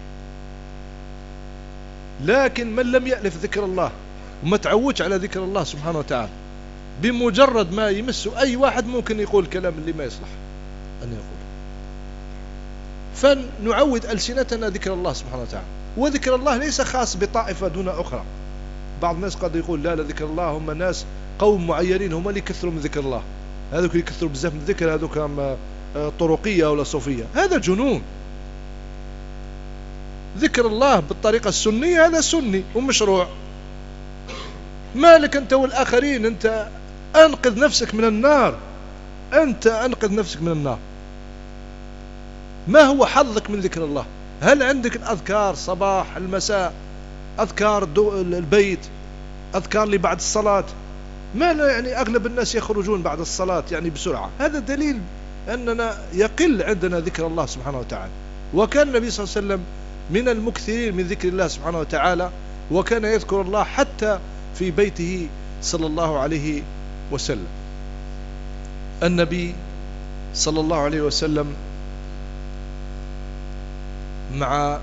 B: لكن من لم يألف ذكر الله وما تعودش على ذكر الله سبحانه وتعالى، بمجرد ما يمسه أي واحد ممكن يقول كلام اللي ما يصلح أن يقول. فنعود ألسنتنا ذكر الله سبحانه وتعالى. وذكر الله ليس خاص بطائفة دون أخرى. بعض الناس قد يقول لا لا ذكر الله هم ناس قوم معينين هم اللي يكثروا من ذكر الله، هذوك يكثروا بزاف من الذكر، هذوك طرقية ولا صوفية. هذا جنون. ذكر الله بالطريقة السنية هذا سني ومشروع. مالك أنت والآخرين؟ أنت أنقذ نفسك من النار، أنت أنقذ نفسك من النار. ما هو حظك من ذكر الله؟ هل عندك الأذكار صباح المساء، أذكار البيت، أذكار اللي بعد الصلاة؟ ما لا يعني أغلب الناس يخرجون بعد الصلاة يعني بسرعة. هذا دليل أننا يقل عندنا ذكر الله سبحانه وتعالى. وكان النبي صلى الله عليه وسلم من المكثرين من ذكر الله سبحانه وتعالى، وكان يذكر الله حتى في بيته صلى الله عليه وسلم. النبي صلى الله عليه وسلم مع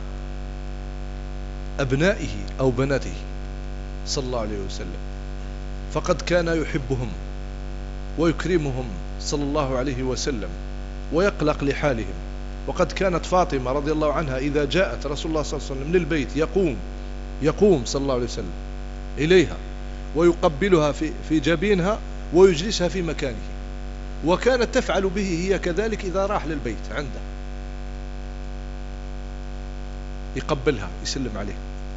B: أبنائه أو بناته صلى الله عليه وسلم فقد كان يحبهم ويكرمهم صلى الله عليه وسلم ويقلق لحالهم. وقد كانت فاطمة رضي الله عنها إذا جاءت رسول الله صلى الله عليه وسلم للبيت يقوم يقوم صلى الله عليه وسلم إليها ويقبلها في في جبينها ويجلسها في مكانه. وكانت تفعل به هي كذلك إذا راح للبيت عنده، يقبلها يسلم عليها.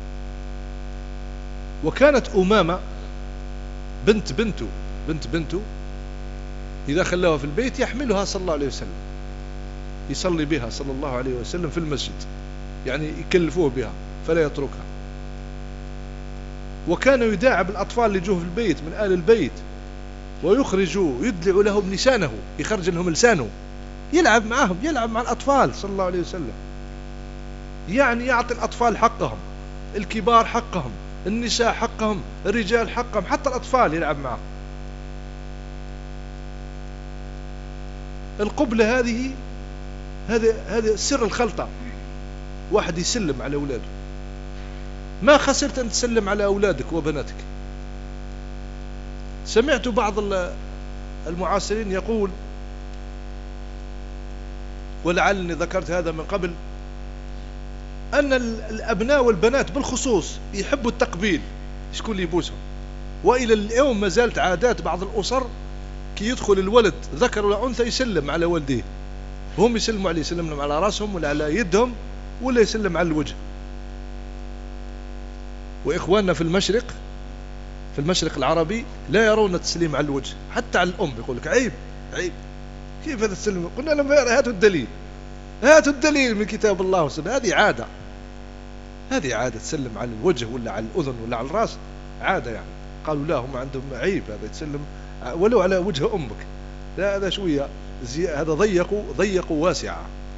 B: وكانت أمامة بنت بنته بنت بنته إذا خلاها في البيت يحملها صلى الله عليه وسلم يصلي بها صلى الله عليه وسلم في المسجد، يعني يكلفوه بها فلا يتركها. وكان يداعب الأطفال اللي جوه في البيت من آل البيت ويخرجوا يدلع لهم لسانه، يخرج لهم لسانه يلعب معهم، يلعب مع الأطفال صلى الله عليه وسلم. يعني يعطي الأطفال حقهم، الكبار حقهم، النساء حقهم، الرجال حقهم، حتى الأطفال يلعب معهم. القبلة هذه هذا هذا سر الخلطة. واحد يسلم على أولاده، ما خسرت أن تسلم على أولادك وبناتك. سمعت بعض المعاصرين يقول، ولعلني ذكرت هذا من قبل، أن الأبناء والبنات بالخصوص يحبوا التقبيل، شكون اللي يبوسهم. وإلى اليوم ما زالت عادات بعض الأسر كي يدخل الولد ذكر ولا أنثى يسلم على والديه، هم يسلموا عليه، يسلم لهم على رأسهم ولا على يدهم ولا يسلم على الوجه. وإخواننا في المشرق في المشرق العربي لا يرون التسليم على الوجه، حتى على الأم يقول لك عيب عيب، كيف هذا التسليم؟ قلنا لهم هاتوا الدليل، هاتوا الدليل من كتاب الله والسنة. هذه عادة، هذه عادة تسلم على الوجه ولا على الأذن ولا على الرأس، عادة يعني. قالوا لا، هم عندهم عيب هذا تسلم ولو على وجه أمك، لا هذا شوية هذا ضيقوا ضيقوا واسعة.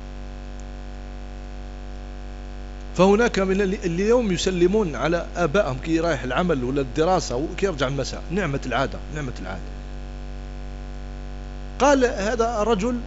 B: فهناك من اليوم يسلمون على آبائهم كي رايح العمل ولا الدراسة وكي يرجع المساء. نعمة العادة، نعمة العادة. قال هذا رجل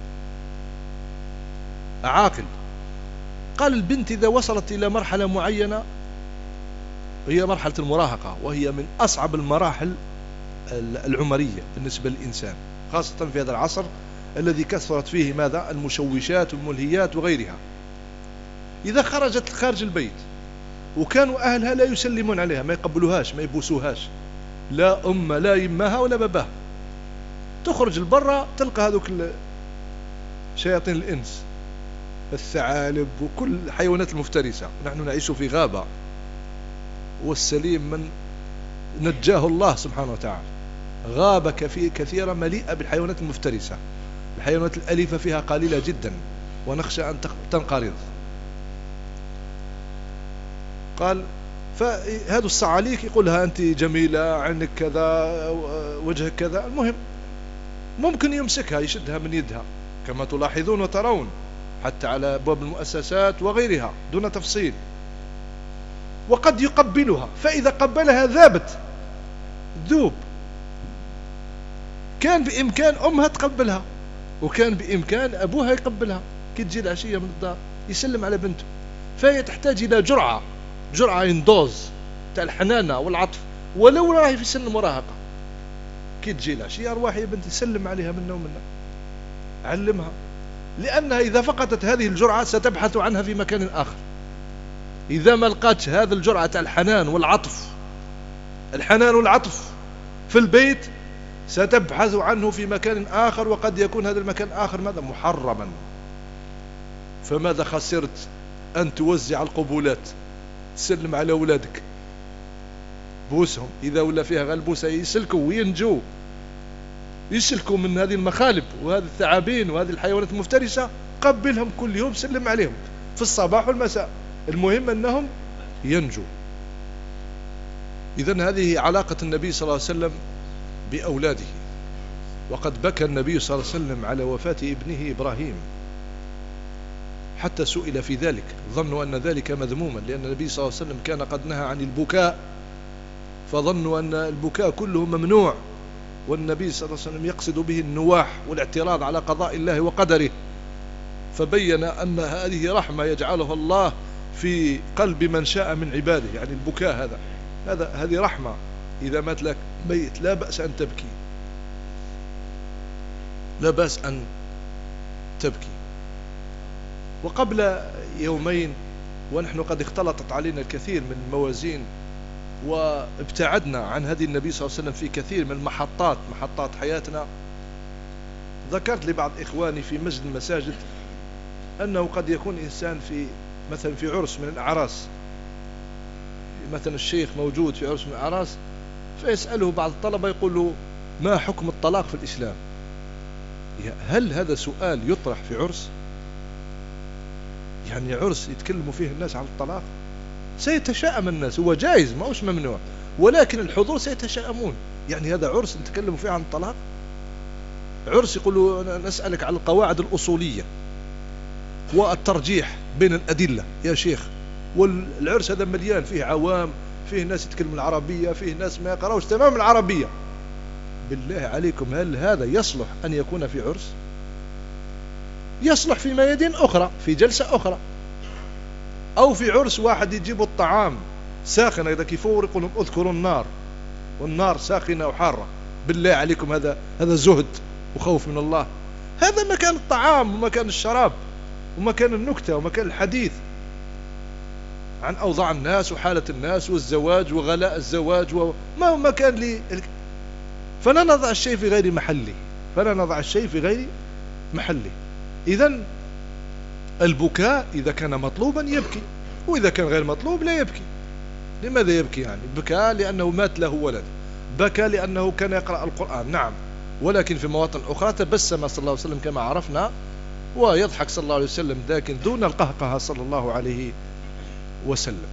B: عاقل، قال البنت إذا وصلت إلى مرحلة معينة، هي مرحلة المراهقة، وهي من أصعب المراحل العمرية بالنسبة للإنسان، خاصة في هذا العصر الذي كثرت فيه ماذا؟ المشوشات والملهيات وغيرها. إذا خرجت خارج البيت وكانوا أهلها لا يسلمون عليها، ما يقبلوهاش، ما يبوسوهاش، لا أم لا يمها ولا باباها، تخرج لبرا تلقى هذوك شياطين الإنس، الثعالب وكل الحيوانات المفترسة. نحن نعيش في غابة، والسليم من نجاه الله سبحانه وتعالى. غابة كثيرة مليئة بالحيوانات المفترسة، الحيوانات الأليفة فيها قليلة جدا، ونخشى أن تنقرض. قال فهذا الصعاليك يقولها أنت جميلة، عينك كذا، وجهك كذا. المهم ممكن يمسكها يشدها من يدها كما تلاحظون وترون، حتى على أبواب المؤسسات وغيرها دون تفصيل. وقد يقبلها، فإذا قبلها ذابت ذوب. كان بإمكان أمها تقبلها، وكان بإمكان أبوها يقبلها. كي تجي العشية من الدار يسلم على بنته، فهي تحتاج إلى جرعة جرعة يندوز تاع الحنانة والعطف، ولو راهي في سن المراهقة. كي تجي العشية أرواح يا بنتي سلم عليها منا ومنا، علمها، لأنها إذا فقدت هذه الجرعة ستبحث عنها في مكان آخر. إذا ما لقاتش هذه الجرعة تاع الحنان والعطف، الحنان والعطف في البيت، ستبحث عنه في مكان آخر، وقد يكون هذا المكان آخر ماذا؟ محرما. فماذا خسرت أن توزع القبولات، تسلم على أولادك، بوسهم، إذا ولا فيها غلبوسة يسلكوا وينجوا، يسلكوا من هذه المخالب وهذه الثعابين وهذه الحيوانات المفترسة. قبلهم كل يوم، سلم عليهم في الصباح والمساء، المهم أنهم ينجوا. إذن هذه علاقة النبي صلى الله عليه وسلم بأولاده. وقد بكى النبي صلى الله عليه وسلم على وفاة ابنه إبراهيم، حتى سئل في ذلك، ظنوا أن ذلك مذموما، لأن النبي صلى الله عليه وسلم كان قد نهى عن البكاء، فظنوا أن البكاء كله ممنوع، والنبي صلى الله عليه وسلم يقصد به النواح والاعتراض على قضاء الله وقدره. فبين أن هذه رحمة يجعلها الله في قلب من شاء من عباده، يعني البكاء هذا هذا هذه رحمة. إذا مات لك ميت لا بأس أن تبكي، لا بأس أن تبكي. وقبل يومين ونحن قد اختلطت علينا الكثير من الموازين، وابتعدنا عن هدي النبي صلى الله عليه وسلم في كثير من المحطات محطات حياتنا. ذكرت لبعض إخواني في مسجد المساجد أنه قد يكون إنسان في مثلا في عرس من الأعراس، مثلا الشيخ موجود في عرس من الأعراس، فيسأله بعض الطلبة يقول له ما حكم الطلاق في الإسلام؟ هل هذا سؤال يطرح في عرس؟ يعني عرس يتكلموا فيه الناس عن الطلاق؟ سيتشائم الناس، هو جائز ما هوش ممنوع، ولكن الحضور سيتشائمون. يعني هذا عرس نتكلموا فيه عن الطلاق؟ عرس يقولوا نسألك على القواعد الأصولية والترجيح بين الأدلة يا شيخ. والعرس هذا مليان فيه عوام، فيه ناس يتكلموا العربية، فيه ناس ما يقرأوش تمام العربية. بالله عليكم، هل هذا يصلح أن يكون في عرس؟ يصلح في ميادين أخرى، في جلسة أخرى، أو في عرس واحد يجيبوا الطعام ساخن إذا كيفور يقول لهم اذكروا النار، والنار ساخنة وحارة. بالله عليكم، هذا هذا زهد وخوف من الله. هذا مكان الطعام ومكان الشراب ومكان النكتة ومكان الحديث عن أوضاع الناس وحالة الناس والزواج وغلاء الزواج، وما هو مكان لي. فلا نضع الشيء في غير محله، فلا نضع الشيء في غير محله. إذن البكاء إذا كان مطلوبا يبكي، وإذا كان غير مطلوب لا يبكي. لماذا يبكي؟ يعني بكى لأنه مات له ولد، بكى لأنه كان يقرأ القرآن، نعم، ولكن في مواطن أخرى تبسم صلى الله عليه وسلم كما عرفنا، ويضحك صلى الله عليه وسلم لكن دون القهقه صلى الله عليه وسلم.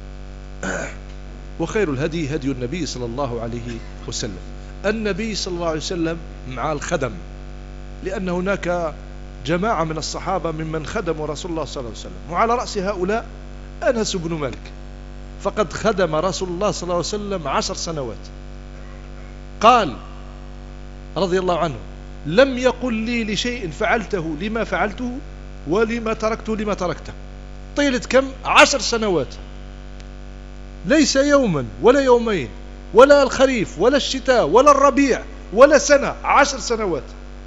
B: وخير الهدي هدي النبي صلى الله عليه وسلم. النبي صلى الله عليه وسلم مع الخدم، لأن هناك جماعة من الصحابة ممن خدموا رسول الله صلى الله عليه وسلم، وعلى رأس هؤلاء أنس بن مالك، فقد خدم رسول الله صلى الله عليه وسلم عشر سنوات. قال رضي الله عنه: لم يقل لي لشيء فعلته لما فعلته ولما تركته لما تركته. طيلة كم؟ عشر سنوات، ليس يوما ولا يومين ولا الخريف ولا الشتاء ولا الربيع ولا سنة، عشر سنوات.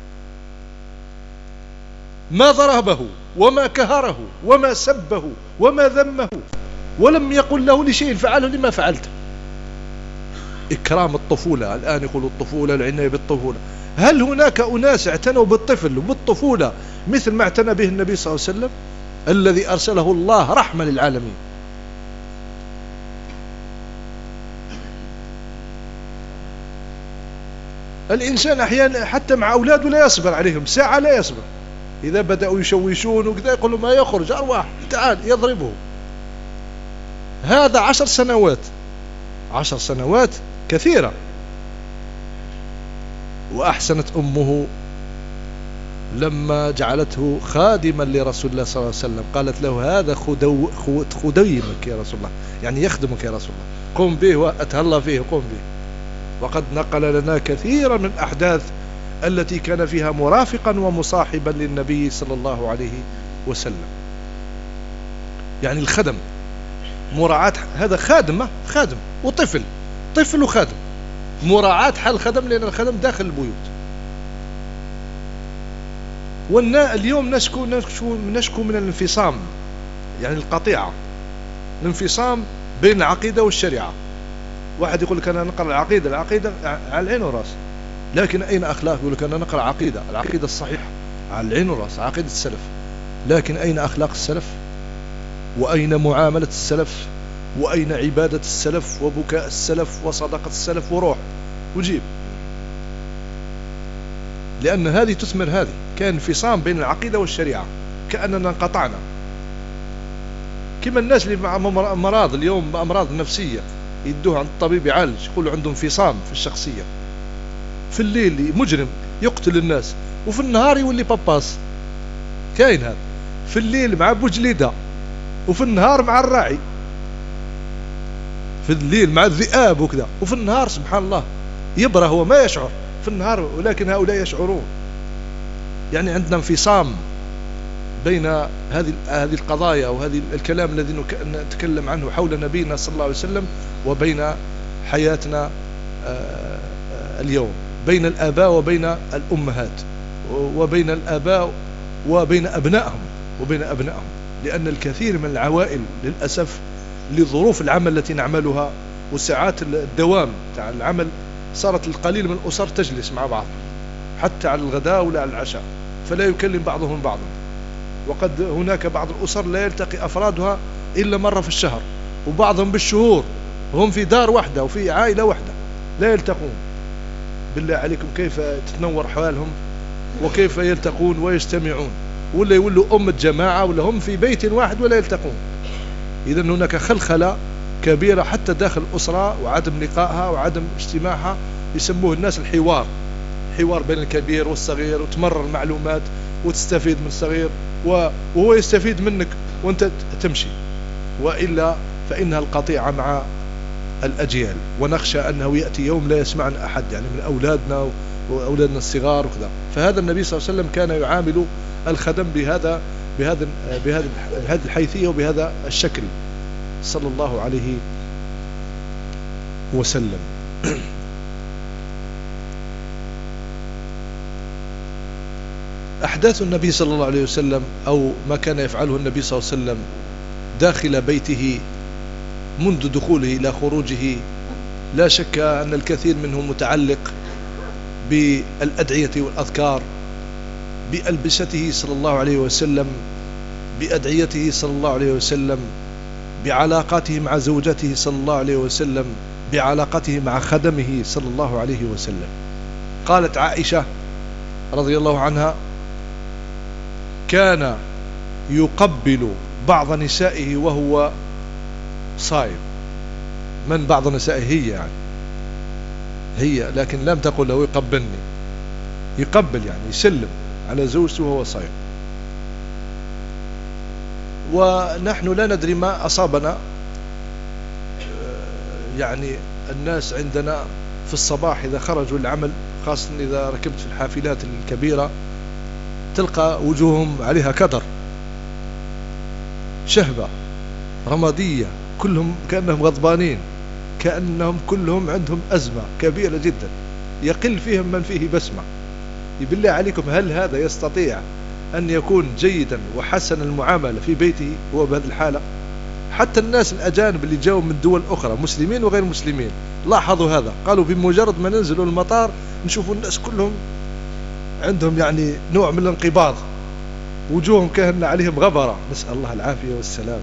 B: ما ضربه وما كهره وما سبه وما ذمه، ولم يقل له لشيء فعله لما فعلته. إكرام الطفولة، الآن يقولوا الطفولة، العناية بالطفولة. هل هناك أناس اعتنوا بالطفل وبالطفولة مثل ما اعتنى به النبي صلى الله عليه وسلم الذي أرسله الله رحمة للعالمين؟ الإنسان أحيانا حتى مع أولاده لا يصبر عليهم ساعة، لا يصبر. إذا بدأوا يشوشون وكذا يقول له ما يخرج أرواح تعال يضربه. هذا عشر سنوات، عشر سنوات كثيرة. وأحسنت أمه لما جعلته خادما لرسول الله صلى الله عليه وسلم، قالت له هذا خدو خديمك يا رسول الله، يعني يخدمك يا رسول الله، قم به وأتهلا فيه، قم به. وقد نقل لنا كثيرا من الأحداث التي كان فيها مرافقا ومصاحبا للنبي صلى الله عليه وسلم. يعني الخدم مراعاة، هذا خادم خادم وطفل، طفل وخادم، مراعاة حال الخدم، لأن الخدم داخل البيوت. والنا اليوم نشكو, نشكو, نشكو من الانفصام، يعني القطيعة، الانفصام بين العقيدة والشريعة. واحد يقول لك أنا نقرأ العقيدة، العقيدة على العين والرأس، لكن أين أخلاق؟ يقول لك أنا نقرأ عقيدة، العقيدة الصحيحة على العين والرأس، عقيدة السلف، لكن أين أخلاق السلف؟ وأين معاملة السلف؟ وأين عبادة السلف وبكاء السلف وصدقة السلف؟ وروح وجيب، لأن هذه تثمر هذه. كان انفصام بين العقيدة والشريعة، كأننا انقطعنا. كما الناس اللي مع مرض اليوم بأمراض نفسية يدوها عند الطبيب يعالج، يقولوا عنده انفصام في الشخصية. في الليل مجرم يقتل الناس، وفي النهار يولي باباس. كاين هذا، في الليل مع بوجليدة، وفي النهار مع الراعي. في الليل مع الذئاب وكذا، وفي النهار سبحان الله يبرى، هو ما يشعر في النهار، ولكن هؤلاء يشعرون. يعني عندنا انفصام بين هذه هذه القضايا وهذه الكلام الذي نتكلم عنه حول نبينا صلى الله عليه وسلم، وبين حياتنا اليوم، بين الآباء وبين الأمهات، وبين الآباء وبين أبنائهم وبين أبنائهم. لأن الكثير من العوائل للأسف لظروف العمل التي نعملها وساعات الدوام تاع العمل، صارت القليل من الأسر تجلس مع بعض حتى على الغداء ولا على العشاء، فلا يكلم بعضهم بعضا. وقد هناك بعض الأسر لا يلتقي أفرادها إلا مرة في الشهر، وبعضهم بالشهور، هم في دار واحدة وفي عائلة واحدة لا يلتقون. بالله عليكم كيف تتنور حوالهم وكيف يلتقون ويجتمعون؟ ولا يولوا أمة جماعة، ولا هم في بيت واحد ولا يلتقون. إذا هناك خلخلة كبيرة حتى داخل الأسرة، وعدم لقائها وعدم اجتماعها. يسموه الناس الحوار، حوار بين الكبير والصغير، وتمرر المعلومات وتستفيد من الصغير وهو يستفيد منك وانت تمشي. وإلا فإنها القطيعة مع الأجيال، ونخشى أنه يأتي يوم لا يسمعنا أحد، يعني من أولادنا وأولادنا الصغار وكذا. فهذا النبي صلى الله عليه وسلم كان يعامل الخدم بهذا بهذا بهذا بهذه الحيثية وبهذا الشكل صلى الله عليه وسلم. أحداث النبي صلى الله عليه وسلم، أو ما كان يفعله النبي صلى الله عليه وسلم داخل بيته منذ دخوله إلى خروجه، لا شك أن الكثير منه متعلق بالأدعية والأذكار، بألبسته صلى الله عليه وسلم، بأدعيته صلى الله عليه وسلم، بعلاقاته مع زوجته صلى الله عليه وسلم، بعلاقته مع خدمه صلى الله عليه وسلم. قالت عائشة رضي الله عنها: كان يقبل بعض نسائه وهو صائم. من بعض نسائه؟ هي يعني هي، لكن لم تقل له يقبلني، يقبل يعني يسلم على زوجته وهو صائم. ونحن لا ندري ما أصابنا، يعني الناس عندنا في الصباح إذا خرجوا العمل، خاصة إذا ركبت في الحافلات الكبيرة، تلقى وجوههم عليها كدر، شهبة رمادية، كلهم كأنهم غضبانين، كأنهم كلهم عندهم أزمة كبيرة جدا، يقل فيهم من فيه بسمة. بالله عليكم، هل هذا يستطيع أن يكون جيدا وحسن المعاملة في بيته هو بهذه الحالة؟ حتى الناس الأجانب اللي جاءوا من دول أخرى، مسلمين وغير مسلمين، لاحظوا هذا، قالوا بمجرد ما ننزلوا المطار نشوفوا الناس كلهم عندهم يعني نوع من الانقباض، وجوههم كأن عليهم غبرة، نسأل الله العافية والسلام.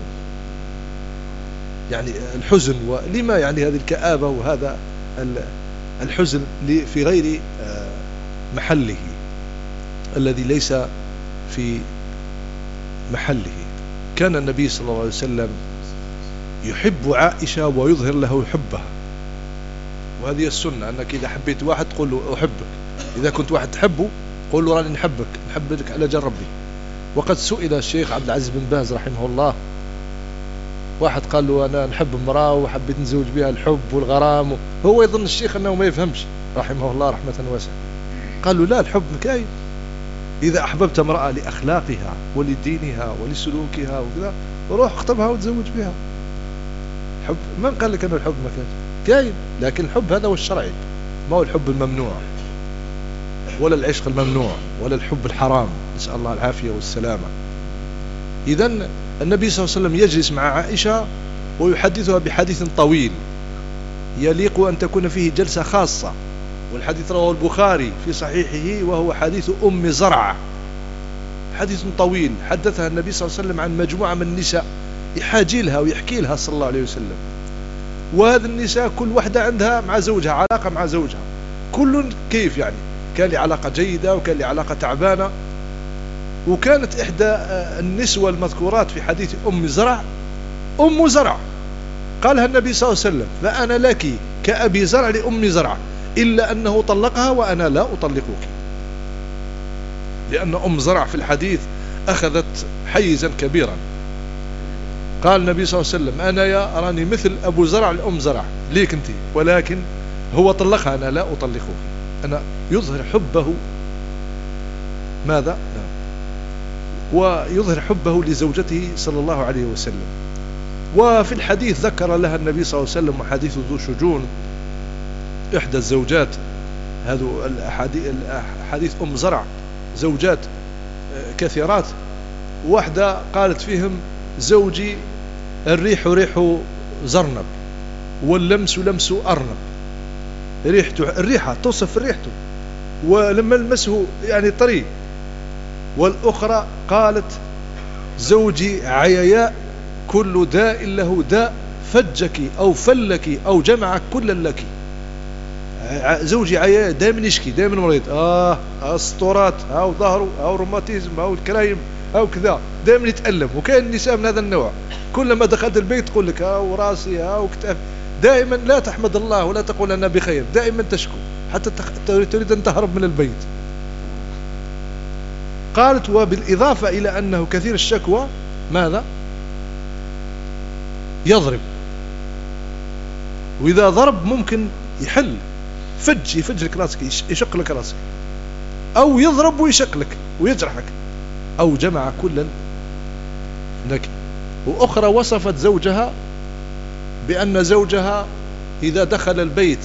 B: يعني الحزن، ولما يعني هذه الكآبة وهذا الحزن في غير محله، الذي ليس في محله. كان النبي صلى الله عليه وسلم يحب عائشة ويظهر له حبها، وهذه السنة، أنك إذا حبيت واحد تقول له أحبك، إذا كنت واحد تحبه قول له راني نحبك، نحبك على جل ربي. وقد سئل الشيخ عبد العزيز بن باز رحمه الله، واحد قال له أنا نحب امرأة وحبيت نزوج بها، الحب والغرام، هو يظن الشيخ أنه ما يفهمش رحمه الله رحمة واسعة. قال له لا، الحب مكاين، إذا أحببت امرأة لأخلاقها ولدينها ولسلوكها وكذا، روح اخطبها وتزوج بها. حب من قال لك أنه الحب مكاين؟ كاين، لكن الحب هذا هو الشرعي، ما هو الحب الممنوع ولا العشق الممنوع ولا الحب الحرام، نسأل الله العافية والسلامة. إذن النبي صلى الله عليه وسلم يجلس مع عائشة ويحدثها بحديث طويل يليق أن تكون فيه جلسة خاصة، والحديث رواه البخاري في صحيحه، وهو حديث أم زرعة، حديث طويل حدثها النبي صلى الله عليه وسلم عن مجموعة من النساء، يحاجي لها ويحكي لها صلى الله عليه وسلم. وهذه النساء كل واحدة عندها مع زوجها علاقة مع زوجها، كل كيف يعني، كان لي علاقة جيدة وكان لي علاقة تعبانة. وكانت إحدى النسوة المذكورات في حديث أم زرع أم زرع، قالها النبي صلى الله عليه وسلم فأنا لك كأبي زرع لأم زرع، إلا أنه طلقها وأنا لا أطلقك، لأن أم زرع في الحديث أخذت حيزا كبيرا. قال النبي صلى الله عليه وسلم أنا يا أراني مثل أبو زرع لأم زرع ليك أنت، ولكن هو طلقها أنا لا أطلقك. أنا يظهر حبه ماذا؟ ويظهر حبه لزوجته صلى الله عليه وسلم. وفي الحديث ذكر لها النبي صلى الله عليه وسلم حديث ذو شجون، إحدى الزوجات، هذو الحديث أم زرع زوجات كثيرات، واحدة قالت فيهم زوجي الريح ريح زرنب واللمس لمس أرنب، ريحته الريحة توصف ريحته، ولما لمسه يعني طري. والأخرى قالت زوجي عياء كل داء له داء، فجك أو فلك أو جمعك كل لك. زوجي عياء دائما يشكي دائما مريض، آه أسطورات أو ظهره أو روماتيزم أو الكرايم أو كذا، دائما يتألم. وكان النساء من هذا النوع، كلما دخلت البيت تقول لك أو راسي أو كتاف، دائما لا تحمد الله ولا تقول أنا بخير، دائما تشكو حتى تريد أن تهرب من البيت. قالت وبالإضافة إلى أنه كثير الشكوى ماذا؟ يضرب، وإذا ضرب ممكن يحل، فج يفج لك راسك، يشق لك راسك، أو يضرب ويشق لك ويجرحك، أو جمع كلا لك. وأخرى وصفت زوجها بأن زوجها إذا دخل البيت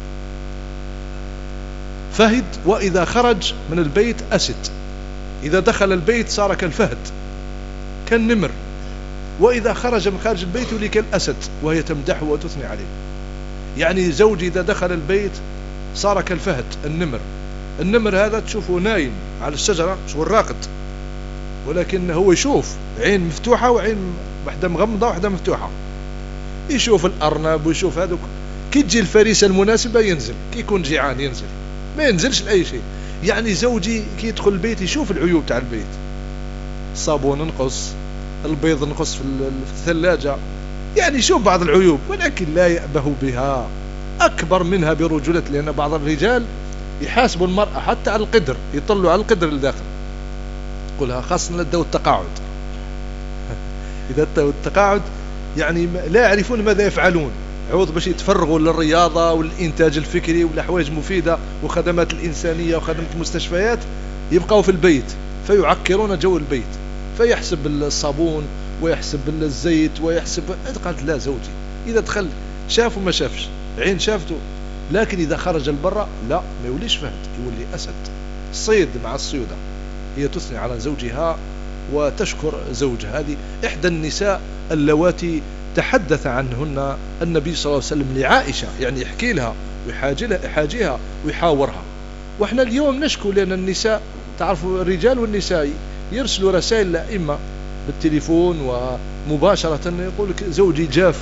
B: فهد، وإذا خرج من البيت أسد. إذا دخل البيت صار كالفهد كالنمر، وإذا خرج من خارج البيت يولي كالأسد، وهي تمدحه وتثني عليه. يعني زوجي إذا دخل البيت صار كالفهد النمر. النمر هذا تشوفه نايم على الشجرة شو الراقد، ولكن هو يشوف، عين مفتوحة وعين واحدة مغمضة وواحدة مفتوحة، يشوف الأرنب ويشوف هذا. كي تجي الفريسة المناسبة ينزل، كي يكون جيعان ينزل، ما ينزلش لأي شيء. يعني زوجي كي يدخل البيت يشوف العيوب تاع البيت، الصابون نقص، البيض نقص في الثلاجة، يعني يشوف بعض العيوب، ولكن لا يأبه بها، أكبر منها برجولة. لأن بعض الرجال يحاسبوا المرأة حتى على القدر، يطلوا على القدر الداخل، يقولها خاصة لدو التقاعد. إذا دو التقاعد يعني لا يعرفون ماذا يفعلون، عوض باش يتفرغوا للرياضة والإنتاج الفكري والأحواج المفيدة وخدمات الإنسانية وخدمة المستشفيات، يبقوا في البيت فيعكرون جو البيت، فيحسب الصابون ويحسب الزيت ويحسب. قالت لا، زوجي إذا دخل شافه ما شافش، عين شافته، لكن إذا خرج البرة لا، ما يوليش فهد، يولي أسد، صيد مع الصيودة. هي تثني على زوجها وتشكر زوجها. هذه إحدى النساء اللواتي تحدث عنهن النبي صلى الله عليه وسلم لعائشة، يعني يحكي لها ويحاجيها ويحاورها. وإحنا اليوم نشكو لأن النساء، تعرفوا الرجال والنساء يرسلوا رسائل للأئمة بالتليفون ومباشرة، يقول لك زوجي جاف،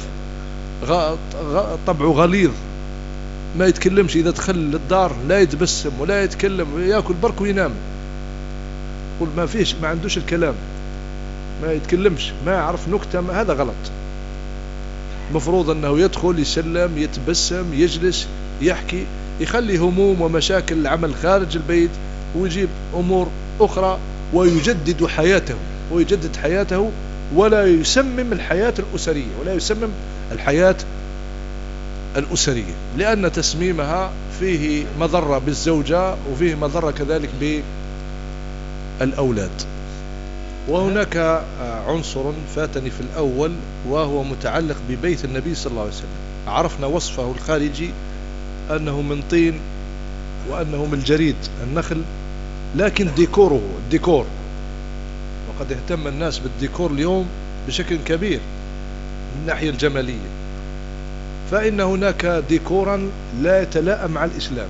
B: طبعه غليظ، ما يتكلمش، إذا دخل للدار لا يتبسم ولا يتكلم، يأكل برك وينام. يقول ما فيش، ما عندوش الكلام، ما يتكلمش، ما يعرف نكتة. هذا غلط. مفروض أنه يدخل يسلم، يتبسم، يجلس، يحكي، يخلي هموم ومشاكل العمل خارج البيت ويجيب أمور أخرى ويجدد حياته ويجدد حياته ولا يسمم الحياة الأسرية ولا يسمم الحياة الأسرية، لأن تسميمها فيه مضرة بالزوجة وفيه مضرة كذلك بالأولاد. وهناك عنصر فاتني في الأول وهو متعلق ببيت النبي صلى الله عليه وسلم. عرفنا وصفه الخارجي أنه من طين وأنه من الجريد النخل، لكن ديكوره الديكور، وقد اهتم الناس بالديكور اليوم بشكل كبير من الناحية الجمالية، فإن هناك ديكورا لا يتلائم مع الإسلام.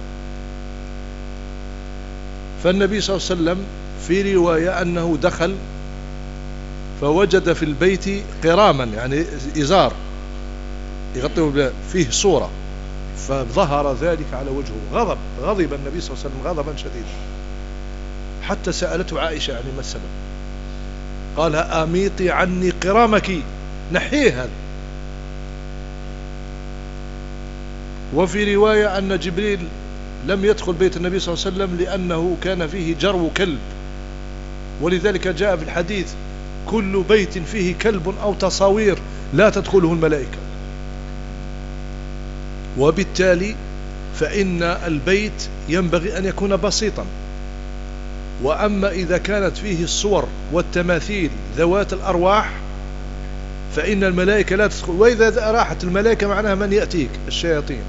B: فالنبي صلى الله عليه وسلم في رواية أنه دخل فوجد في البيت قراما، يعني إزار يغطي فيه صورة، فظهر ذلك على وجهه، غضب غضب النبي صلى الله عليه وسلم غضبا شديدا، حتى سألته عائشة يعني ما السبب، قال أميطي عني قرامك، نحيه هذا. وفي رواية أن جبريل لم يدخل بيت النبي صلى الله عليه وسلم لأنه كان فيه جرو كلب، ولذلك جاء في الحديث كل بيت فيه كلب أو تصاوير لا تدخله الملائكة. وبالتالي فإن البيت ينبغي أن يكون بسيطا، وأما إذا كانت فيه الصور والتماثيل ذوات الأرواح فإن الملائكة لا تدخل، وإذا راحت الملائكة معناها من يأتيك؟ الشياطين.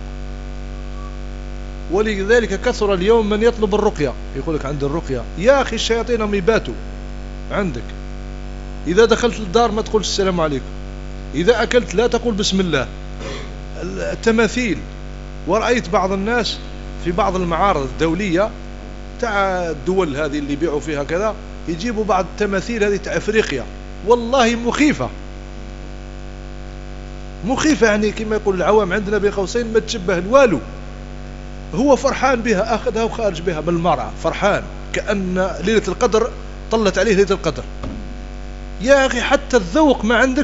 B: ولذلك كثر اليوم من يطلب الرقية، يقول لك عند الرقية يا أخي الشياطين هم يباتوا عندك. إذا دخلت الدار ما تقول السلام عليكم، إذا أكلت لا تقول بسم الله. التماثيل، ورأيت بعض الناس في بعض المعارض الدولية تاع الدول هذه اللي يبيعوا فيها كذا، يجيبوا بعض التماثيل هذه تاع أفريقيا، والله مخيفة مخيفة، يعني كما يقول العوام عندنا بين قوسين ما تشبه الوالو. هو فرحان بها، أخذها وخارج بها من المرعى فرحان، كأن ليلة القدر طلت عليه ليلة القدر. يا أخي حتى الذوق ما عندك.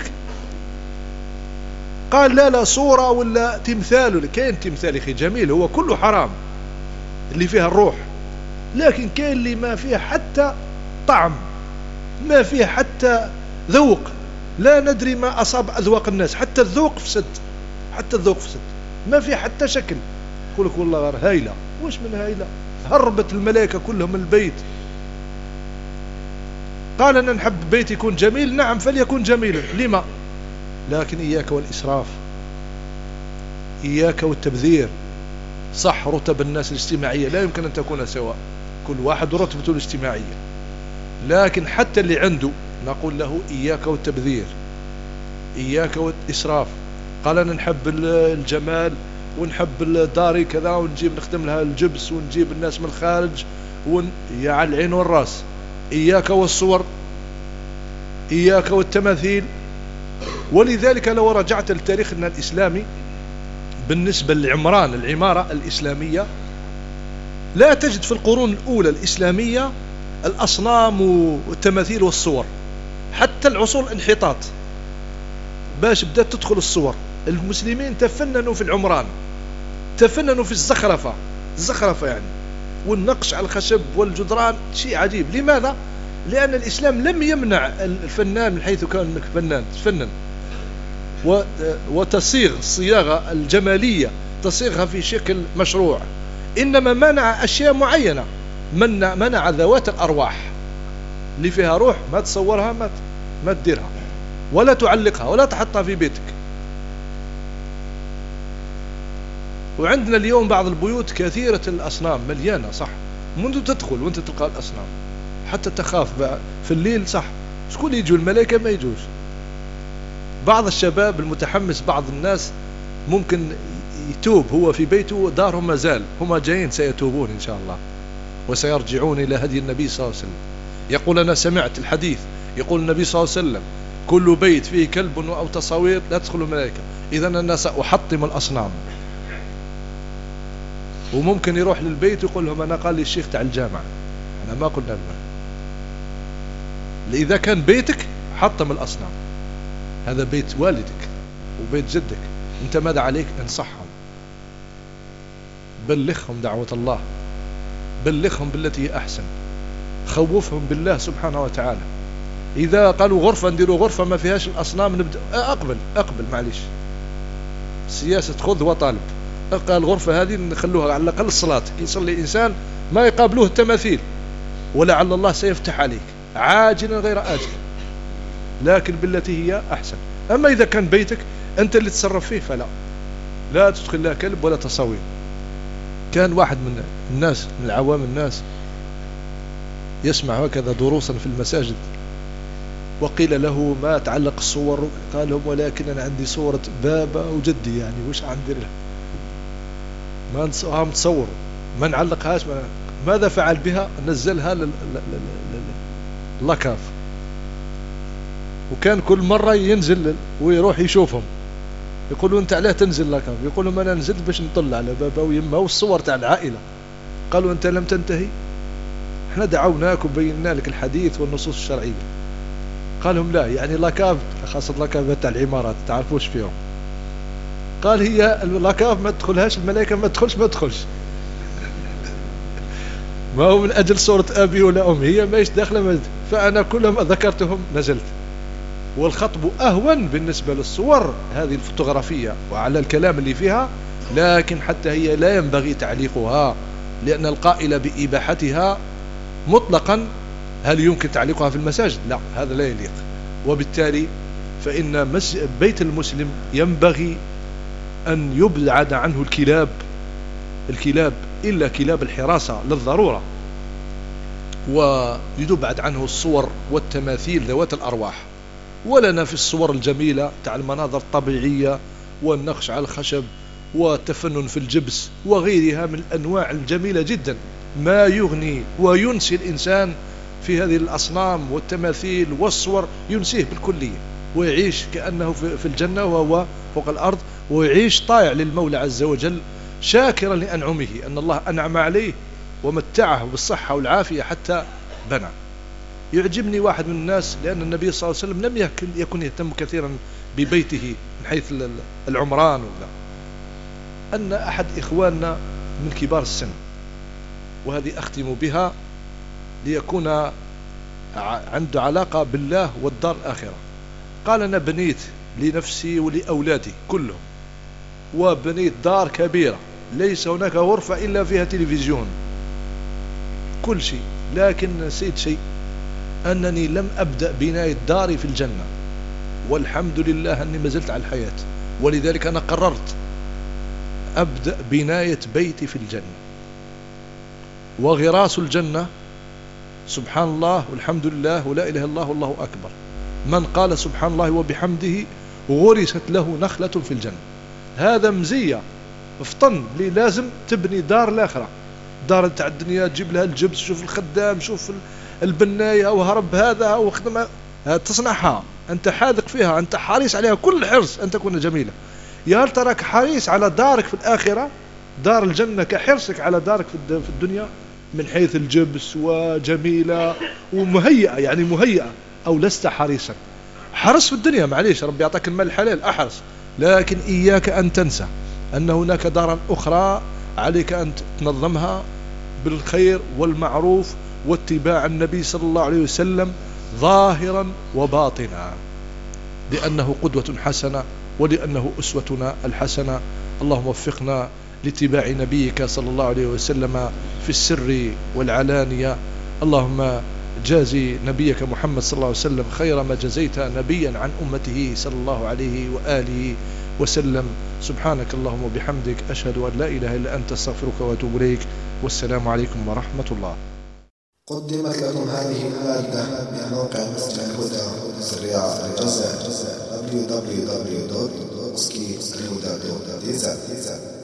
B: قال لا لا صورة ولا تمثال، كاين تمثال أخي جميل هو كله حرام اللي فيها الروح، لكن كاين اللي ما فيها حتى طعم، ما فيها حتى ذوق، لا ندري ما أصاب أذواق الناس، حتى الذوق فسد، حتى الذوق فسد، ما فيها حتى شكل. يقول لك والله غير هايلة، وش من هايلة؟ هربت الملائكة كلهم من البيت. قال أنا نحب بيت يكون جميل، نعم فليكن جميلا، لما؟ لكن إياك والإسراف، إياك والتبذير. صح رتب الناس الاجتماعية لا يمكن أن تكون سواء، كل واحد رتبته الاجتماعية، لكن حتى اللي عنده نقول له إياك والتبذير، إياك والإسراف. قال أنا نحب الجمال ونحب الداري كذا، ونجيب نخدم لها الجبس ونجيب الناس من الخارج ون... يا على العين والراس. إياك والصور، إياك والتماثيل. ولذلك لو رجعت لتاريخنا الإسلامي بالنسبة للعمران، العمارة الإسلامية، لا تجد في القرون الأولى الإسلامية الأصنام والتماثيل والصور، حتى العصور الانحطاط باش بدأت تدخل الصور. المسلمين تفننوا في العمران، تفننوا في الزخرفة، الزخرفة يعني والنقش على الخشب والجدران، شيء عجيب. لماذا؟ لأن الإسلام لم يمنع الفنان من حيث كان انك فنان تفنن وتصيغ الصياغة الجمالية، تصيغها في شكل مشروع، إنما منع أشياء معينة، منع, منع ذوات الأرواح اللي فيها روح، ما تصورها، ما ما تديرها ولا تعلقها ولا تحطها في بيتك. وعندنا اليوم بعض البيوت كثيرة الأصنام مليانة، صح، منذ تدخل وانت تلقى الأصنام حتى تخاف بقى في الليل، صح، شكون يجوا؟ الملائكة ما يجوش. بعض الشباب المتحمس، بعض الناس ممكن يتوب هو في بيته، دارهم ما زال، هم جايين سيتوبون إن شاء الله وسيرجعون إلى هدي النبي صلى الله عليه وسلم. يقول أنا سمعت الحديث يقول النبي صلى الله عليه وسلم كل بيت فيه كلب أو تصاوير لا تدخل الملائكة، إذا أنا سأحطم الأصنام. وممكن يروح للبيت ويقول لهم أنا قال لي الشيخ تاع الجامعة، أنا ما قلنا لنا. إذا كان بيتك حطم الأصنام، هذا بيت والدك وبيت جدك، أنت ماذا عليك؟ انصحهم، بلغهم دعوة الله، بلغهم بالتي هي أحسن، خوفهم بالله سبحانه وتعالى. إذا قالوا غرفة نديروا غرفة ما فيهاش الأصنام نبدأ أقبل أقبل معليش، سياسة خذ وطالب. قال الغرفة هذه نخلوها على الأقل الصلاة، يصلي إنسان ما يقابلوه التماثيل، ولعل الله سيفتح عليك عاجلا غير آجل، لكن بالتي هي أحسن. أما إذا كان بيتك أنت اللي تتصرف فيه فلا، لا تدخل لا كلب ولا تصاوير. كان واحد من الناس من العوام الناس يسمع هكذا دروسا في المساجد، وقيل له ما تعلق الصور، قال لهم ولكن أنا عندي صورة بابا وجدي، يعني وش عندي لها ما نصورها متصور ما نعلقهاش. ماذا فعل بها؟ نزلها لللاكاف، وكان كل مرة ينزل ويروح يشوفهم، يقولوا أنت علاه تنزل لاكاف؟ يقول لهم أنا نزلت باش نطلع على بابا ويمه والصور تاع العائلة. قالوا أنت لم تنتهي؟ احنا دعوناك وبينا لك الحديث والنصوص الشرعية. قال لهم لا، يعني لاكاف خاصة لاكاف تاع العمارات تعرفوش فيهم. قال هي اللاكاف ما تدخلهاش الملائكة، ما تدخلش ما تدخلش ما هو من أجل صورة أبي ولا أمي، هي ما داخلة ما. فأنا كلما ذكرتهم نزلت. والخطب أهون بالنسبة للصور هذه الفوتوغرافية وعلى الكلام اللي فيها، لكن حتى هي لا ينبغي تعليقها، لأن القائل بإباحتها مطلقا هل يمكن تعليقها في المساجد؟ لا، هذا لا يليق. وبالتالي فإن بيت المسلم ينبغي أن يبعد عنه الكلاب الكلاب إلا كلاب الحراسة للضرورة، ويبعد عنه الصور والتماثيل ذوات الأرواح. ولنا في الصور الجميلة تاع المناظر الطبيعية والنقش على الخشب والتفنن في الجبس وغيرها من الأنواع الجميلة جدا، ما يغني وينسي الإنسان في هذه الأصنام والتماثيل والصور، ينسيه بالكلية ويعيش كأنه في الجنة وهو فوق الأرض، ويعيش طائع للمولى عز وجل شاكرا لأنعمه، أن الله أنعم عليه ومتعه بالصحة والعافية حتى بنى. يعجبني واحد من الناس، لأن النبي صلى الله عليه وسلم لم يكن, يكن يهتم كثيرا ببيته من حيث العمران ولا، أن أحد إخواننا من كبار السن، وهذه أختم بها ليكون عنده علاقة بالله والدار الآخرة، قال أنا بنيت لنفسي ولأولادي كلهم، وبنيت دار كبيرة ليس هناك غرفة إلا فيها تلفزيون كل شيء، لكن نسيت شيء، أنني لم أبدأ بناية داري في الجنة، والحمد لله أني ما زلت على الحياة، ولذلك أنا قررت أبدأ بناية بيتي في الجنة. وغراس الجنة سبحان الله والحمد لله ولا إله إلا الله والله أكبر، من قال سبحان الله وبحمده غرست له نخلة في الجنة. هذا مزية افطن لي، لازم تبني دار الآخرة، دار تاع الدنيا تجيب لها الجبس، شوف الخدام، شوف البناية أو هرب هذا أو خدمة تصنعها، أنت حاذق فيها، أنت حريص عليها كل حرص أن تكون جميلة. يا هل تراك حريص على دارك في الآخرة، دار الجنة كحرصك على دارك في الدنيا من حيث الجبس وجميلة ومهيئة، يعني مهيئة، أو لست حريصا؟ حرص في الدنيا معليش، ربي يعطاك المال الحلال أحرص، لكن إياك أن تنسى أن هناك دارا أخرى عليك أن تنظمها بالخير والمعروف واتباع النبي صلى الله عليه وسلم ظاهرا وباطنا، لأنه قدوة حسنة ولأنه أسوتنا الحسنة. اللهم وفقنا لاتباع نبيك صلى الله عليه وسلم في السر والعلانية. اللهم جازي نبيك محمد صلى الله عليه وسلم خير ما جزيت نبيا عن أمته صلى الله عليه وآله وسلم. سبحانك اللهم وبحمدك، أشهد أن لا إله إلا أنت، استغفرك وأتوب إليك، والسلام عليكم ورحمة الله.
A: قدمت لكم هذه المادة من موقع مسجد الهدى والرياض الجزائر دبليو دبليو دبليو دوت موسكي الهدى دو ديزا